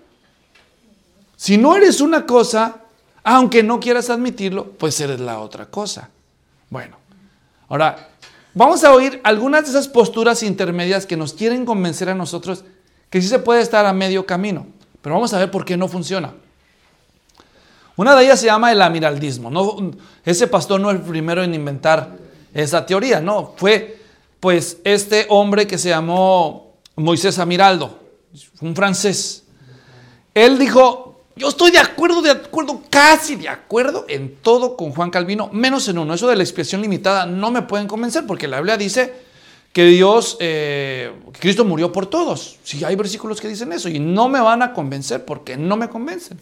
Si no eres una cosa, aunque no quieras admitirlo, pues eres la otra cosa. Bueno, ahora vamos a oír algunas de esas posturas intermedias que nos quieren convencer a nosotros que sí se puede estar a medio camino. Pero vamos a ver por qué no funciona. Una de ellas se llama el amiraldismo. No, ese pastor no es el primero en inventar esa teoría, no. Fue pues este hombre que se llamó Moisés Amiraldo, un francés. Él dijo, yo estoy de acuerdo, de acuerdo, casi de acuerdo en todo con Juan Calvino, menos en uno. Eso de la expiación limitada no me pueden convencer porque la Biblia dice que Dios, eh, Cristo murió por todos. Sí, hay versículos que dicen eso y no me van a convencer porque no me convencen.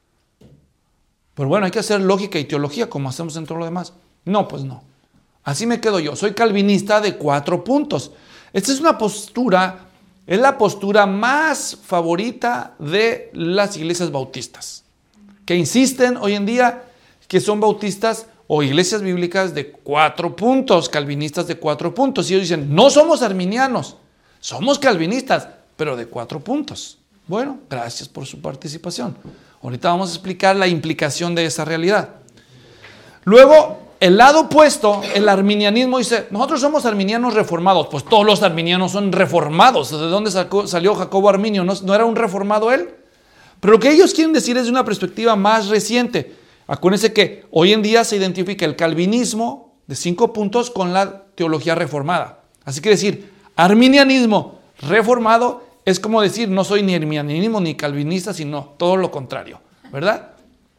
Pero bueno, hay que hacer lógica y teología como hacemos en todo lo demás. No, pues no. Así me quedo yo. Soy calvinista de cuatro puntos. Esta es una postura, es la postura más favorita de las iglesias bautistas, que insisten hoy en día que son bautistas o iglesias bíblicas de cuatro puntos, calvinistas de cuatro puntos. Y ellos dicen, no somos arminianos, somos calvinistas, pero de cuatro puntos. Bueno, gracias por su participación. Ahorita vamos a explicar la implicación de esa realidad. Luego, el lado opuesto, el arminianismo dice, nosotros somos arminianos reformados. Pues todos los arminianos son reformados. ¿De dónde sacó, salió Jacobo Arminio? ¿No, ¿No era un reformado él? Pero lo que ellos quieren decir es de una perspectiva más reciente. Acuérdense que hoy en día se identifica el calvinismo de cinco puntos con la teología reformada. Así que decir, arminianismo reformado es como decir, no soy ni arminianismo ni calvinista, sino todo lo contrario, ¿verdad?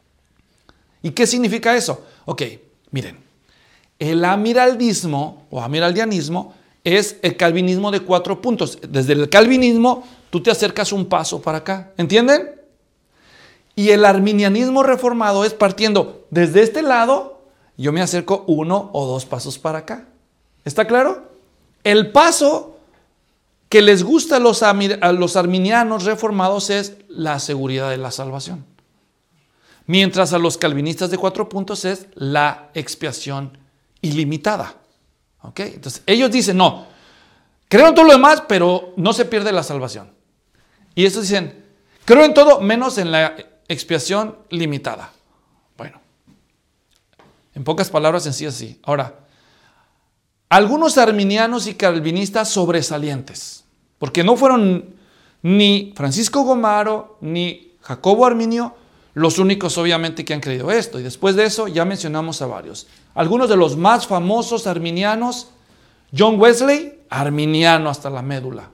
¿Y qué significa eso? Ok, miren, el amiraldismo o amiraldianismo es el calvinismo de cuatro puntos. Desde el calvinismo tú te acercas un paso para acá, ¿entienden? Y el arminianismo reformado es partiendo desde este lado, yo me acerco uno o dos pasos para acá. ¿Está claro? El paso que les gusta a los, a los arminianos reformados es la seguridad de la salvación. Mientras a los calvinistas de cuatro puntos es la expiación ilimitada. ¿Ok? Entonces ellos dicen, no, creo en todo lo demás, pero no se pierde la salvación. Y estos dicen, creo en todo menos en la expiación limitada. Bueno, en pocas palabras sencillas sí. Ahora, algunos arminianos y calvinistas sobresalientes, porque no fueron ni Francisco Gomaro ni Jacobo Arminio los únicos obviamente que han creído esto. Y después de eso ya mencionamos a varios. Algunos de los más famosos arminianos: John Wesley, arminiano hasta la médula.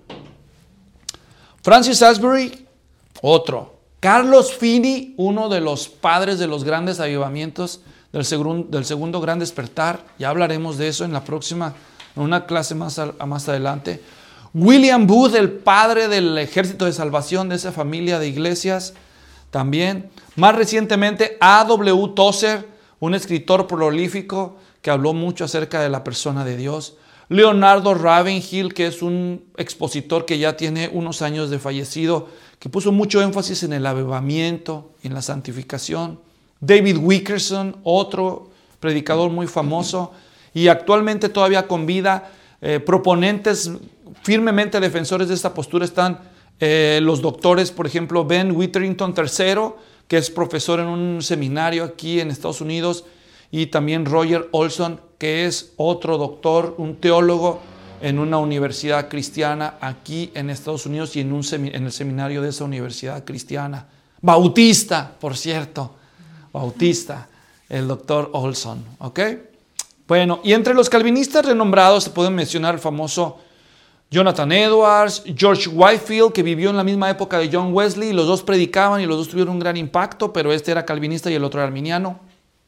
Francis Asbury, otro. Carlos Finney, uno de los padres de los grandes avivamientos del, segun, del segundo gran despertar. Ya hablaremos de eso en la próxima, en una clase más, a, más adelante. William Booth, el padre del ejército de salvación de esa familia de iglesias, también. Más recientemente, A W Tozer, un escritor prolífico que habló mucho acerca de la persona de Dios. Leonardo Ravenhill, que es un expositor que ya tiene unos años de fallecido, que puso mucho énfasis en el avivamiento, en la santificación. David Wilkerson, otro predicador muy famoso, y actualmente todavía con vida. Eh, proponentes firmemente defensores de esta postura están eh, los doctores, por ejemplo, Ben Witherington tercero, que es profesor en un seminario aquí en Estados Unidos, y también Roger Olson, que es otro doctor, un teólogo en una universidad cristiana aquí en Estados Unidos y en, un semi, en el seminario de esa universidad cristiana. Bautista, por cierto, Bautista, el doctor Olson, ¿ok? Bueno, y entre los calvinistas renombrados se pueden mencionar el famoso Jonathan Edwards, George Whitefield, que vivió en la misma época de John Wesley, y los dos predicaban y los dos tuvieron un gran impacto, pero este era calvinista y el otro era arminiano.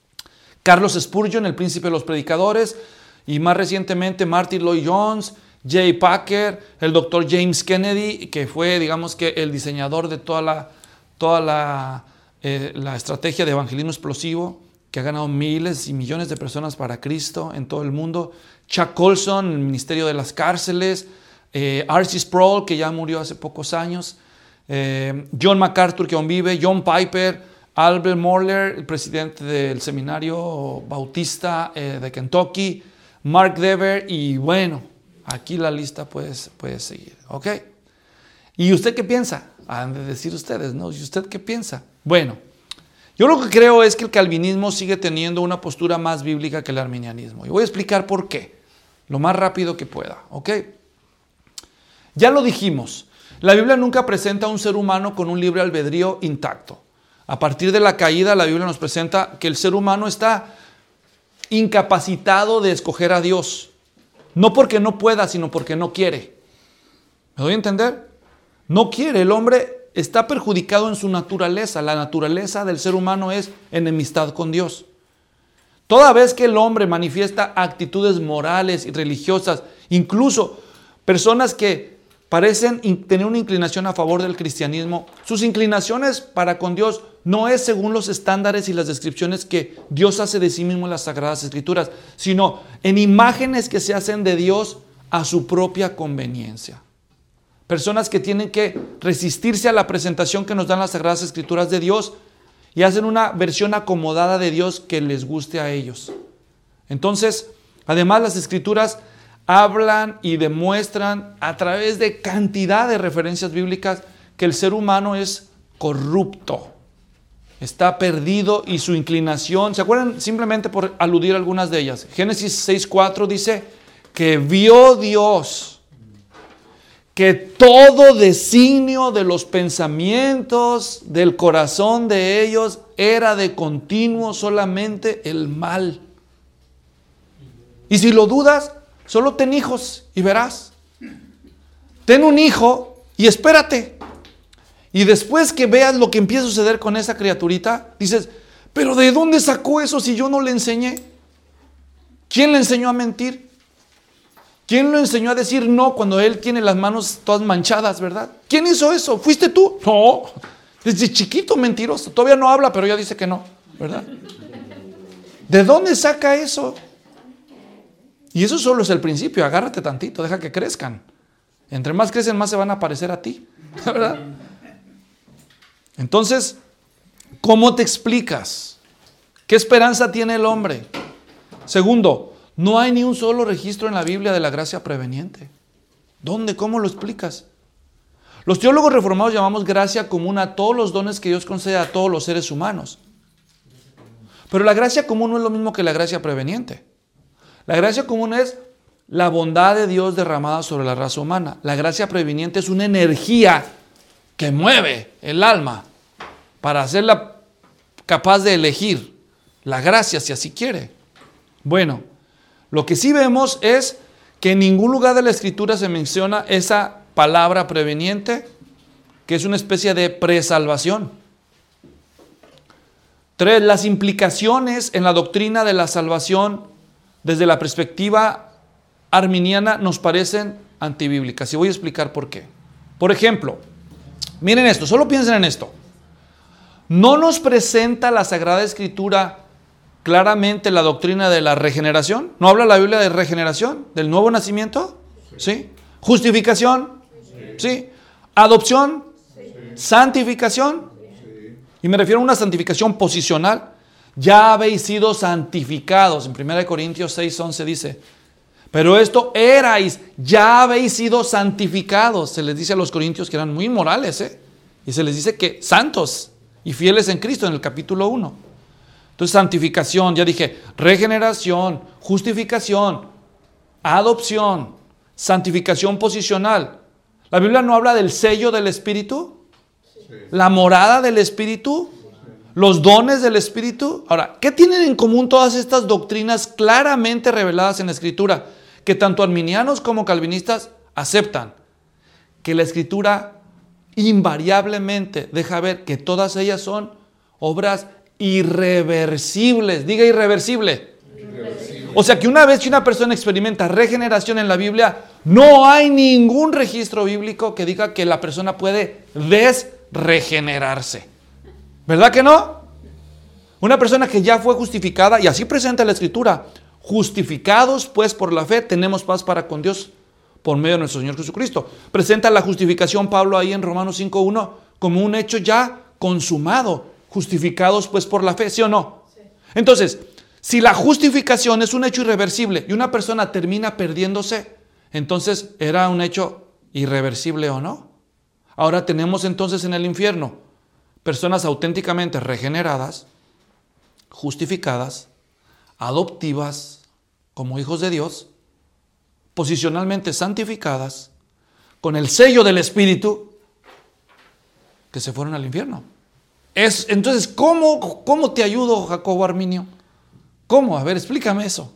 Carlos Spurgeon, el príncipe de los predicadores, y más recientemente Martin Lloyd-Jones, Jay Packer, el doctor James Kennedy, que fue, digamos que, el diseñador de toda la, toda la, eh, la estrategia de evangelismo explosivo, que ha ganado miles y millones de personas para Cristo en todo el mundo. Chuck Colson, el ministerio de las cárceles, eh, R C Sproul, que ya murió hace pocos años, eh, John MacArthur, que aún vive, John Piper, Albert Mohler, el presidente del seminario bautista eh, de Kentucky, Mark Dever, y bueno, aquí la lista puede, puede seguir, ¿ok? ¿Y usted qué piensa? Han de decir ustedes, ¿no? ¿Y usted qué piensa? Bueno, yo lo que creo es que el calvinismo sigue teniendo una postura más bíblica que el arminianismo. Y voy a explicar por qué, lo más rápido que pueda, ¿ok? Ya lo dijimos, la Biblia nunca presenta a un ser humano con un libre albedrío intacto. A partir de la caída, la Biblia nos presenta que el ser humano está incapacitado de escoger a Dios. No porque no pueda, sino porque no quiere. ¿Me doy a entender? No quiere. El hombre está perjudicado en su naturaleza. La naturaleza del ser humano es enemistad con Dios. Toda vez que el hombre manifiesta actitudes morales y religiosas, incluso personas que parecen tener una inclinación a favor del cristianismo, sus inclinaciones para con Dios no es según los estándares y las descripciones que Dios hace de sí mismo en las Sagradas Escrituras, sino en imágenes que se hacen de Dios a su propia conveniencia. Personas que tienen que resistirse a la presentación que nos dan las Sagradas Escrituras de Dios y hacen una versión acomodada de Dios que les guste a ellos. Entonces, además, las Escrituras hablan y demuestran a través de cantidad de referencias bíblicas que el ser humano es corrupto, está perdido y su inclinación, ¿se acuerdan? Simplemente por aludir a algunas de ellas. Génesis seis cuatro dice que vio Dios que todo designio de los pensamientos del corazón de ellos era de continuo solamente el mal. Y si lo dudas, solo ten hijos y verás. Ten un hijo y espérate. Y después que veas lo que empieza a suceder con esa criaturita, dices, pero ¿de dónde sacó eso si yo no le enseñé? ¿Quién le enseñó a mentir? ¿Quién le enseñó a decir no cuando él tiene las manos todas manchadas, verdad? ¿Quién hizo eso? ¿Fuiste tú? No, desde chiquito mentiroso. Todavía no habla, pero ya dice que no, ¿verdad? ¿De dónde saca eso? Y eso solo es el principio, agárrate tantito, deja que crezcan. Entre más crecen, más se van a parecer a ti, ¿verdad? Entonces, ¿cómo te explicas? ¿Qué esperanza tiene el hombre? Segundo, no hay ni un solo registro en la Biblia de la gracia preveniente. ¿Dónde? ¿Cómo lo explicas? Los teólogos reformados llamamos gracia común a todos los dones que Dios concede a todos los seres humanos. Pero la gracia común no es lo mismo que la gracia preveniente. La gracia común es la bondad de Dios derramada sobre la raza humana. La gracia preveniente es una energía que mueve el alma para hacerla capaz de elegir la gracia si así quiere. Bueno, lo que sí vemos es que en ningún lugar de la Escritura se menciona esa palabra preveniente, que es una especie de presalvación. Tres, las implicaciones en la doctrina de la salvación desde la perspectiva arminiana nos parecen antibíblicas. Y voy a explicar por qué. Por ejemplo, miren esto, solo piensen en esto. ¿No nos presenta la Sagrada Escritura claramente la doctrina de la regeneración? ¿No habla la Biblia de regeneración? ¿Del nuevo nacimiento? ¿Sí? ¿Sí? ¿Justificación? ¿Sí? ¿Sí? ¿Adopción? ¿Sí? ¿Santificación? Sí. Y me refiero a una santificación posicional. Ya habéis sido santificados. En primera Corintios seis once dice, pero esto erais, ya habéis sido santificados. Se les dice a los corintios que eran muy morales, ¿eh? Y se les dice que santos y fieles en Cristo en el capítulo uno. Entonces, santificación, ya dije, regeneración, justificación, adopción, santificación posicional. ¿La Biblia no habla del sello del Espíritu? Sí. ¿La morada del Espíritu? Sí. ¿Los dones del Espíritu? Ahora, ¿qué tienen en común todas estas doctrinas claramente reveladas en la Escritura? Que tanto arminianos como calvinistas aceptan. Que la Escritura invariablemente deja ver que todas ellas son obras irreversibles. Diga irreversible. Irreversible. O sea que una vez que una persona experimenta regeneración en la Biblia, no hay ningún registro bíblico que diga que la persona puede desregenerarse. ¿Verdad que no? Una persona que ya fue justificada, y así presenta la Escritura, justificados pues por la fe, tenemos paz para con Dios por medio de nuestro Señor Jesucristo. Presenta la justificación Pablo ahí en Romanos cinco uno como un hecho ya consumado. Justificados pues por la fe, ¿sí o no? Sí. Entonces, si la justificación es un hecho irreversible y una persona termina perdiéndose, entonces ¿era un hecho irreversible o no? Ahora tenemos entonces en el infierno personas auténticamente regeneradas, justificadas, adoptivas como hijos de Dios, posicionalmente santificadas, con el sello del Espíritu, que se fueron al infierno. Es, entonces, ¿cómo, ¿cómo te ayudo, Jacobo Arminio? ¿Cómo? A ver, explícame eso.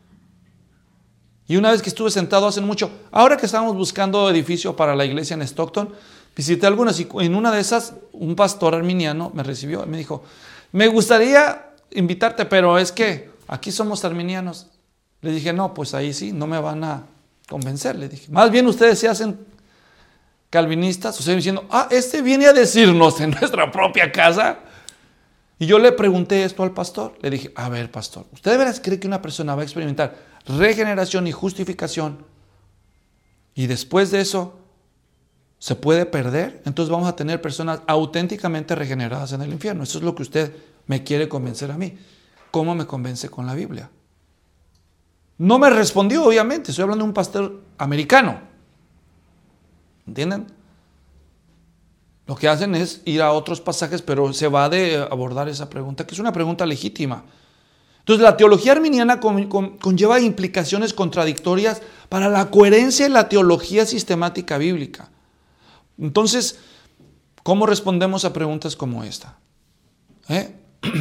Y una vez que estuve sentado hace mucho, ahora que estábamos buscando edificio para la iglesia en Stockton, visité algunas y en una de esas, un pastor arminiano me recibió y me dijo, me gustaría invitarte, pero es que aquí somos arminianos. Le dije, no, pues ahí sí, no me van a convencer. Le dije, más bien ustedes se hacen calvinistas, o sea, diciendo, ah, este viene a decirnos en nuestra propia casa. Y yo le pregunté esto al pastor. Le dije, a ver, pastor, ¿usted de veras cree que una persona va a experimentar regeneración y justificación y después de eso se puede perder? Entonces vamos a tener personas auténticamente regeneradas en el infierno. Eso es lo que usted me quiere convencer a mí. ¿Cómo me convence con la Biblia? No me respondió, obviamente. Estoy hablando de un pastor americano. ¿Entienden? Lo que hacen es ir a otros pasajes, pero se va de abordar esa pregunta, que es una pregunta legítima. Entonces, la teología arminiana con, con, conlleva implicaciones contradictorias para la coherencia en la teología sistemática bíblica. Entonces, ¿cómo respondemos a preguntas como esta? ¿Eh?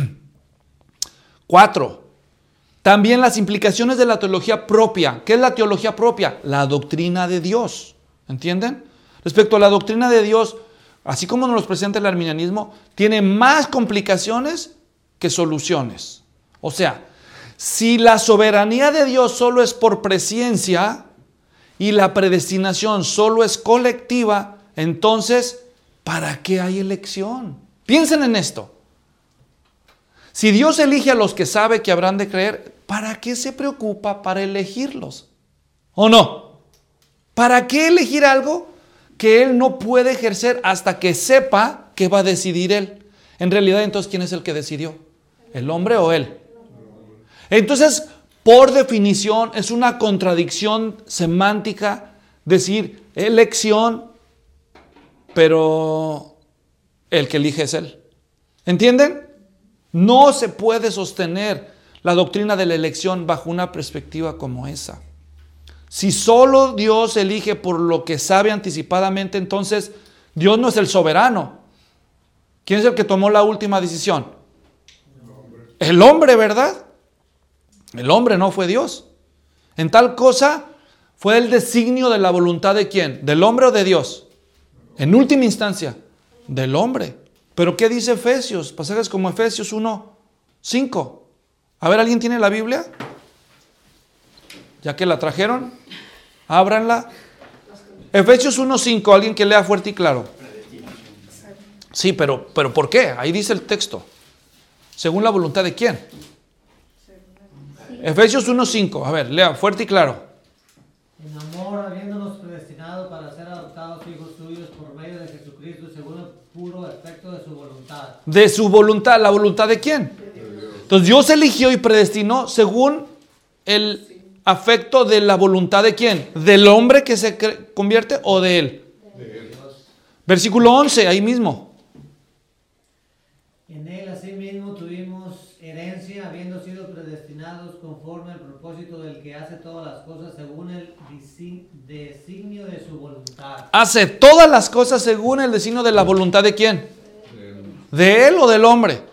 Cuatro. También las implicaciones de la teología propia. ¿Qué es la teología propia? La doctrina de Dios. ¿Entienden? Respecto a la doctrina de Dios, así como nos los presenta el arminianismo, tiene más complicaciones que soluciones. O sea, si la soberanía de Dios solo es por presciencia y la predestinación solo es colectiva, entonces, ¿para qué hay elección? Piensen en esto. Si Dios elige a los que sabe que habrán de creer, ¿para qué se preocupa para elegirlos? ¿O no? ¿Para qué elegir algo que Él no puede ejercer hasta que sepa que va a decidir Él? En realidad, entonces, ¿quién es el que decidió? ¿El hombre o Él? Entonces, por definición, es una contradicción semántica decir elección, pero el que elige es Él. ¿Entienden? No se puede sostener la doctrina de la elección bajo una perspectiva como esa. Si solo Dios elige por lo que sabe anticipadamente, entonces Dios no es el soberano. ¿Quién es el que tomó la última decisión? el hombre, ¿verdad? El hombre no fue Dios. En tal cosa fue el designio de la voluntad de ¿quién? ¿Del hombre o de Dios? En última instancia, del hombre. Pero ¿qué dice Efesios? Pasajes como Efesios uno, cinco. A ver, ¿alguien tiene la Biblia? Ya que la trajeron, ábranla. Efesios uno, cinco, alguien que lea fuerte y claro. Sí, pero, pero ¿por qué? Ahí dice el texto. ¿Según la voluntad de quién? Efesios uno, cinco. A ver, lea fuerte y claro. En amor, habiéndonos predestinado para ser adoptados hijos suyos por medio de Jesucristo, según el puro efecto de su voluntad. De su voluntad. ¿La voluntad de quién? Entonces Dios eligió y predestinó según el afecto de la voluntad de quién. ¿Del hombre que se convierte o de él? De él. Versículo once, ahí mismo. En él asimismo tuvimos herencia, habiendo sido predestinados conforme al propósito del que hace todas las cosas según el designio de su voluntad. Hace todas las cosas según el designio de la voluntad de quién. ¿De él o del hombre?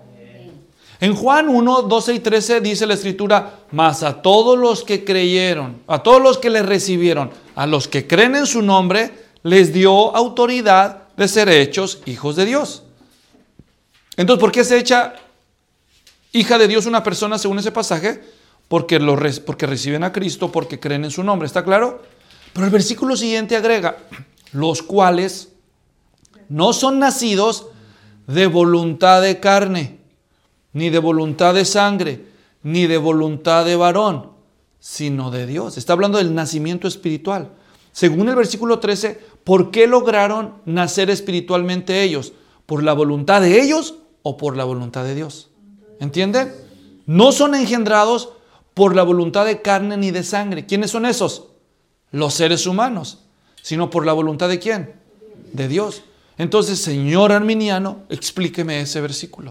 En Juan uno, doce y trece dice la escritura, mas a todos los que creyeron, a todos los que le recibieron, a los que creen en su nombre, les dio autoridad de ser hechos hijos de Dios. Entonces, ¿por qué se echa hija de Dios una persona según ese pasaje? Porque, lo, porque reciben a Cristo, porque creen en su nombre, ¿está claro? Pero el versículo siguiente agrega, los cuales no son nacidos de voluntad de carne, ni de voluntad de sangre, ni de voluntad de varón, sino de Dios. Está hablando del nacimiento espiritual. Según el versículo trece, ¿por qué lograron nacer espiritualmente ellos? ¿Por la voluntad de ellos o por la voluntad de Dios? ¿Entienden? No son engendrados por la voluntad de carne ni de sangre. ¿Quiénes son esos? Los seres humanos. Sino por la voluntad de ¿quién? De Dios. Entonces, señor arminiano, explíqueme ese versículo.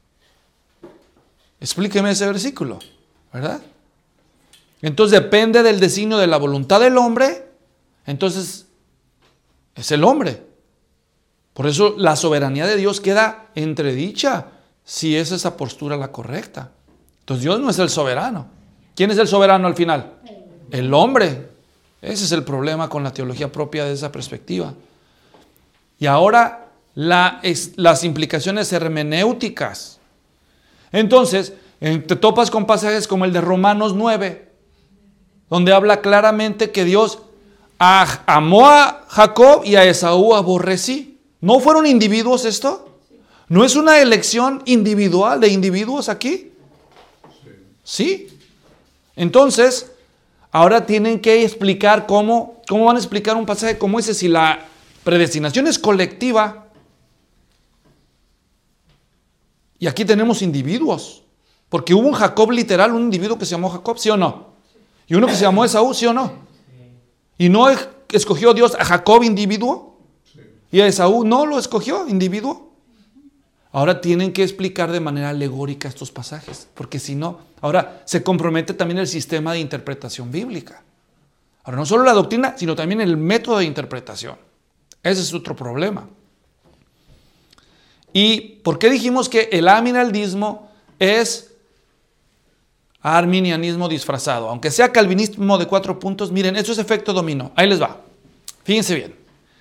Explíqueme ese versículo, ¿verdad? Entonces depende del designio de la voluntad del hombre, entonces es el hombre. Por eso la soberanía de Dios queda entredicha si es esa postura la correcta. Entonces Dios no es el soberano. ¿Quién es el soberano al final? El hombre. Ese es el problema con la teología propia de esa perspectiva. Y ahora la, es, las implicaciones hermenéuticas. Entonces, te topas con pasajes como el de Romanos nueve, donde habla claramente que Dios amó a Jacob y a Esaú aborrecí. ¿No fueron individuos esto? ¿No es una elección individual de individuos aquí? Sí. Entonces, ahora tienen que explicar cómo, cómo van a explicar un pasaje como ese si la predestinación es colectiva. Y aquí tenemos individuos, porque hubo un Jacob literal, un individuo que se llamó Jacob, ¿sí o no? Y uno que se llamó Esaú, ¿sí o no? ¿Y no escogió Dios a Jacob individuo? ¿Y a Esaú no lo escogió individuo? Ahora tienen que explicar de manera alegórica estos pasajes, porque si no, ahora se compromete también el sistema de interpretación bíblica. Ahora no solo la doctrina, sino también el método de interpretación. Ese es otro problema. ¿Y por qué dijimos que el aminaldismo es arminianismo disfrazado? Aunque sea calvinismo de cuatro puntos, miren, esto es efecto dominó. Ahí les va. Fíjense bien.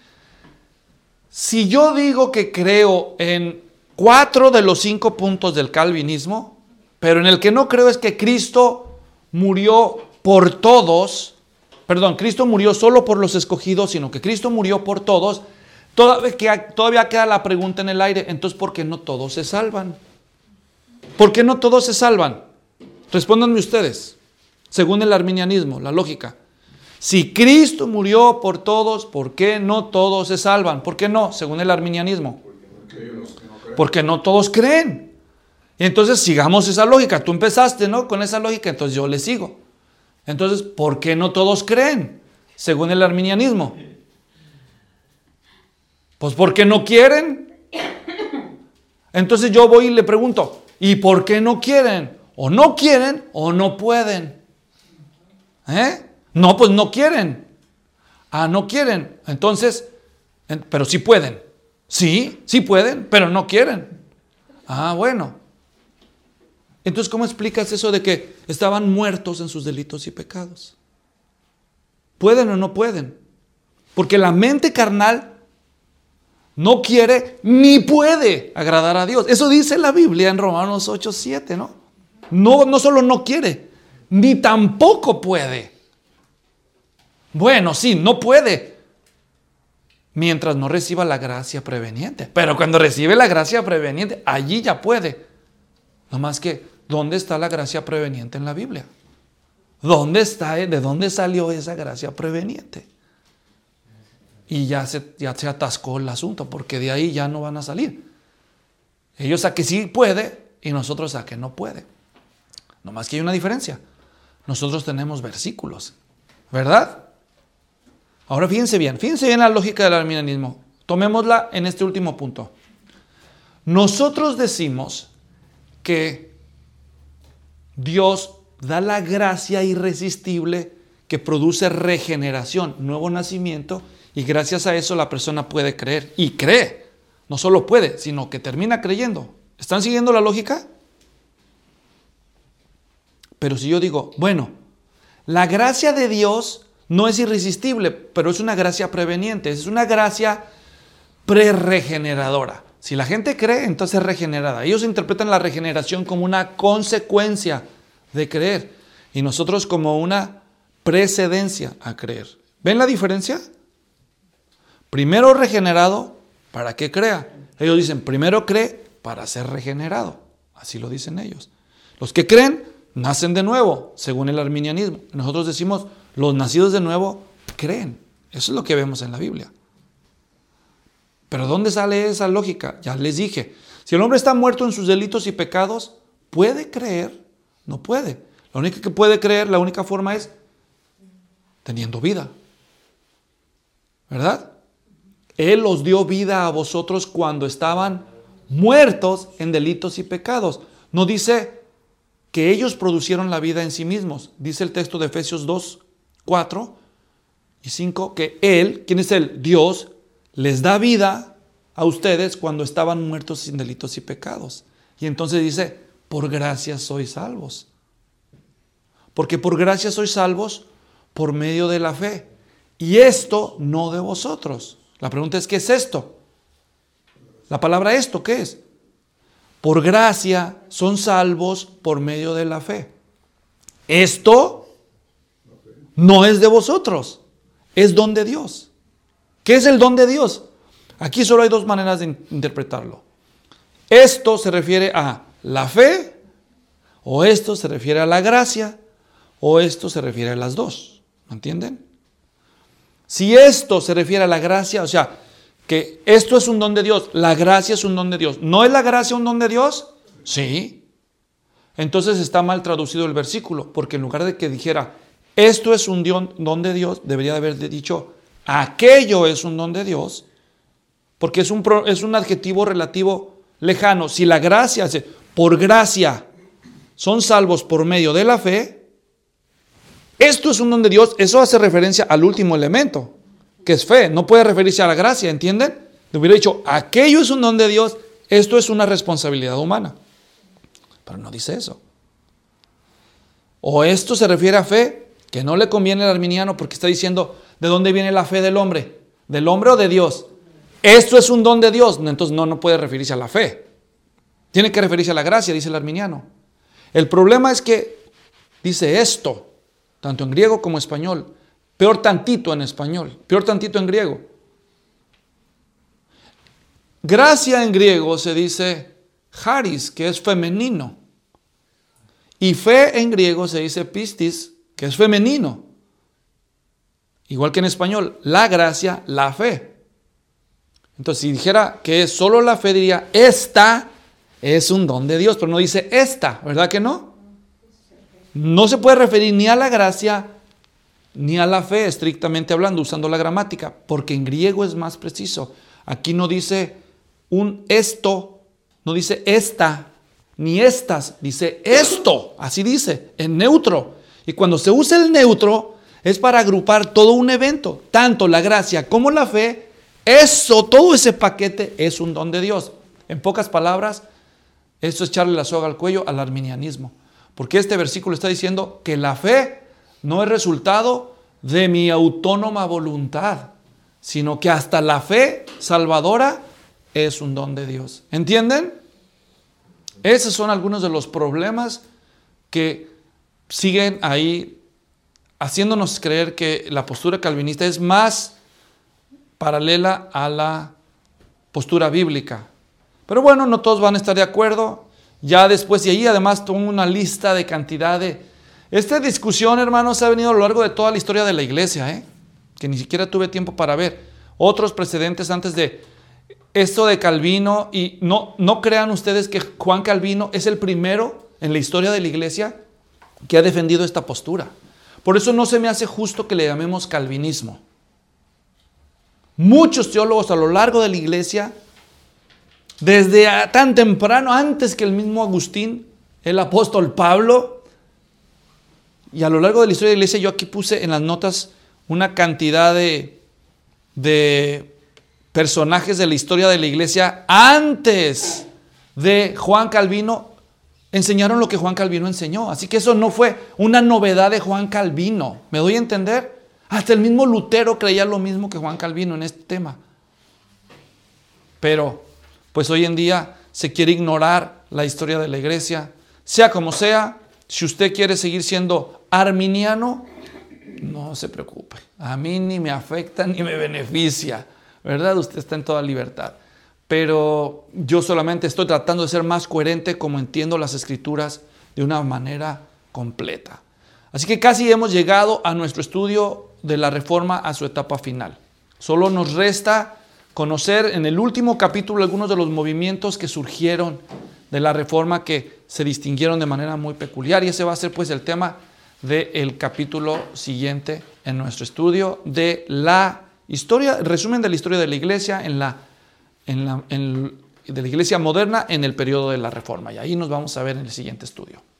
Si yo digo que creo en cuatro de los cinco puntos del calvinismo, pero en el que no creo es que Cristo murió por todos, perdón, Cristo murió solo por los escogidos, sino que Cristo murió por todos, todavía queda la pregunta en el aire, entonces ¿por qué no todos se salvan? ¿Por qué no todos se salvan? Respóndanme ustedes, según el arminianismo, la lógica. Si Cristo murió por todos, ¿por qué no todos se salvan? ¿Por qué no? Según el arminianismo. Porque no todos creen. Y entonces sigamos esa lógica. Tú empezaste, ¿no? Con esa lógica, entonces yo le sigo. Entonces, ¿por qué no todos creen? Según el arminianismo. Pues porque no quieren. Entonces yo voy y le pregunto, ¿y por qué no quieren? O no quieren o no pueden. ¿Eh? No, pues no quieren. Ah, no quieren. Entonces, pero sí pueden. Sí, sí pueden, pero no quieren. Ah, bueno. Entonces, ¿cómo explicas eso de que estaban muertos en sus delitos y pecados? ¿Pueden o no pueden? Porque la mente carnal no quiere ni puede agradar a Dios. Eso dice la Biblia en Romanos ocho, siete, ¿no? No, no solo no quiere, ni tampoco puede. Bueno, sí, no puede, mientras no reciba la gracia preveniente. Pero cuando recibe la gracia preveniente, allí ya puede. No más que, ¿dónde está la gracia preveniente en la Biblia? ¿Dónde está? ¿De dónde salió esa gracia preveniente? Y ya se, ya se atascó el asunto, porque de ahí ya no van a salir. Ellos a que sí puede y nosotros a que no puede. No más que hay una diferencia. Nosotros tenemos versículos, ¿verdad? Ahora fíjense bien, fíjense bien la lógica del arminianismo. Tomémosla en este último punto. Nosotros decimos que Dios da la gracia irresistible que produce regeneración, nuevo nacimiento, y gracias a eso la persona puede creer. Y cree, no solo puede, sino que termina creyendo. ¿Están siguiendo la lógica? Pero si yo digo, bueno, la gracia de Dios no es irresistible, pero es una gracia preveniente, es una gracia pre-regeneradora. Si la gente cree, entonces es regenerada. Ellos interpretan la regeneración como una consecuencia de creer y nosotros como una precedencia a creer. ¿Ven la diferencia? Primero regenerado para que crea. Ellos dicen, primero cree para ser regenerado. Así lo dicen ellos. Los que creen nacen de nuevo, según el arminianismo. Nosotros decimos, los nacidos de nuevo creen. Eso es lo que vemos en la Biblia. Pero ¿dónde sale esa lógica? Ya les dije, si el hombre está muerto en sus delitos y pecados, ¿puede creer? No puede. La única que puede creer, la única forma es teniendo vida. ¿Verdad? Él os dio vida a vosotros cuando estaban muertos en delitos y pecados. No dice que ellos producieron la vida en sí mismos. Dice el texto de Efesios dos, cuatro y cinco que Él, ¿quién es Él? Dios, les da vida a ustedes cuando estaban muertos sin delitos y pecados. Y entonces dice, por gracia sois salvos. Porque por gracia sois salvos por medio de la fe. Y esto no de vosotros. La pregunta es, ¿qué es esto? La palabra esto, ¿qué es? Por gracia son salvos por medio de la fe. Esto no es de vosotros, es don de Dios. ¿Qué es el don de Dios? Aquí solo hay dos maneras de interpretarlo. Esto se refiere a la fe, o esto se refiere a la gracia, o esto se refiere a las dos. ¿Me entienden? Si esto se refiere a la gracia, o sea, que esto es un don de Dios, la gracia es un don de Dios. ¿No es la gracia un don de Dios? Sí. Entonces está mal traducido el versículo, porque en lugar de que dijera, esto es un don de Dios, debería haber dicho, aquello es un don de Dios, porque es un, es un adjetivo relativo lejano. Si la gracia, por gracia, son salvos por medio de la fe, esto es un don de Dios, eso hace referencia al último elemento, que es fe, no puede referirse a la gracia, ¿entienden? Le hubiera dicho, aquello es un don de Dios, esto es una responsabilidad humana. Pero no dice eso. O esto se refiere a fe, que no le conviene al arminiano porque está diciendo, ¿de dónde viene la fe del hombre? ¿Del hombre o de Dios? Esto es un don de Dios, entonces no, no puede referirse a la fe. Tiene que referirse a la gracia, dice el arminiano. El problema es que dice esto, tanto en griego como en español. Peor tantito en español, peor tantito en griego. Gracia en griego se dice charis, que es femenino. Y fe en griego se dice pistis, que es femenino. Igual que en español, la gracia, la fe. Entonces, si dijera que es solo la fe, diría, esta es un don de Dios, pero no dice esta, ¿verdad que no? No se puede referir ni a la gracia ni a la fe, estrictamente hablando, usando la gramática, porque en griego es más preciso. Aquí no dice un esto, no dice esta, ni estas, dice esto, así dice, en neutro. Y cuando se usa el neutro, es para agrupar todo un evento, tanto la gracia como la fe, eso, todo ese paquete es un don de Dios. En pocas palabras, Esto es echarle la soga al cuello al arminianismo. Porque este versículo está diciendo que la fe no es resultado de mi autónoma voluntad, sino que hasta la fe salvadora es un don de Dios. ¿Entienden? Esos son algunos de los problemas que siguen ahí haciéndonos creer que la postura calvinista es más paralela a la postura bíblica. Pero bueno, no todos van a estar de acuerdo. Ya después, y ahí además tengo una lista de cantidad de... Esta discusión, hermanos, ha venido a lo largo de toda la historia de la iglesia, ¿eh? que ni siquiera tuve tiempo para ver. Otros precedentes antes de esto de Calvino, y no, no crean ustedes que Juan Calvino es el primero en la historia de la iglesia que ha defendido esta postura. Por eso no se me hace justo que le llamemos calvinismo. Muchos teólogos a lo largo de la iglesia, desde tan temprano, antes que el mismo Agustín, el apóstol Pablo, y a lo largo de la historia de la iglesia, yo aquí puse en las notas una cantidad de, de personajes de la historia de la iglesia antes de Juan Calvino, enseñaron lo que Juan Calvino enseñó. Así que eso no fue una novedad de Juan Calvino. ¿Me doy a entender? Hasta el mismo Lutero creía lo mismo que Juan Calvino en este tema. Pero, pues hoy en día se quiere ignorar la historia de la iglesia. Sea como sea, si usted quiere seguir siendo arminiano, no se preocupe. A mí ni me afecta ni me beneficia, ¿verdad? Usted está en toda libertad. Pero yo solamente estoy tratando de ser más coherente como entiendo las escrituras de una manera completa. Así que casi hemos llegado a nuestro estudio de la Reforma a su etapa final. Solo nos resta conocer en el último capítulo algunos de los movimientos que surgieron de la Reforma que se distinguieron de manera muy peculiar, y ese va a ser pues el tema del capítulo siguiente en nuestro estudio de la historia, el resumen de la historia de la iglesia en la, en la, en, de la iglesia moderna en el periodo de la Reforma, y ahí nos vamos a ver en el siguiente estudio.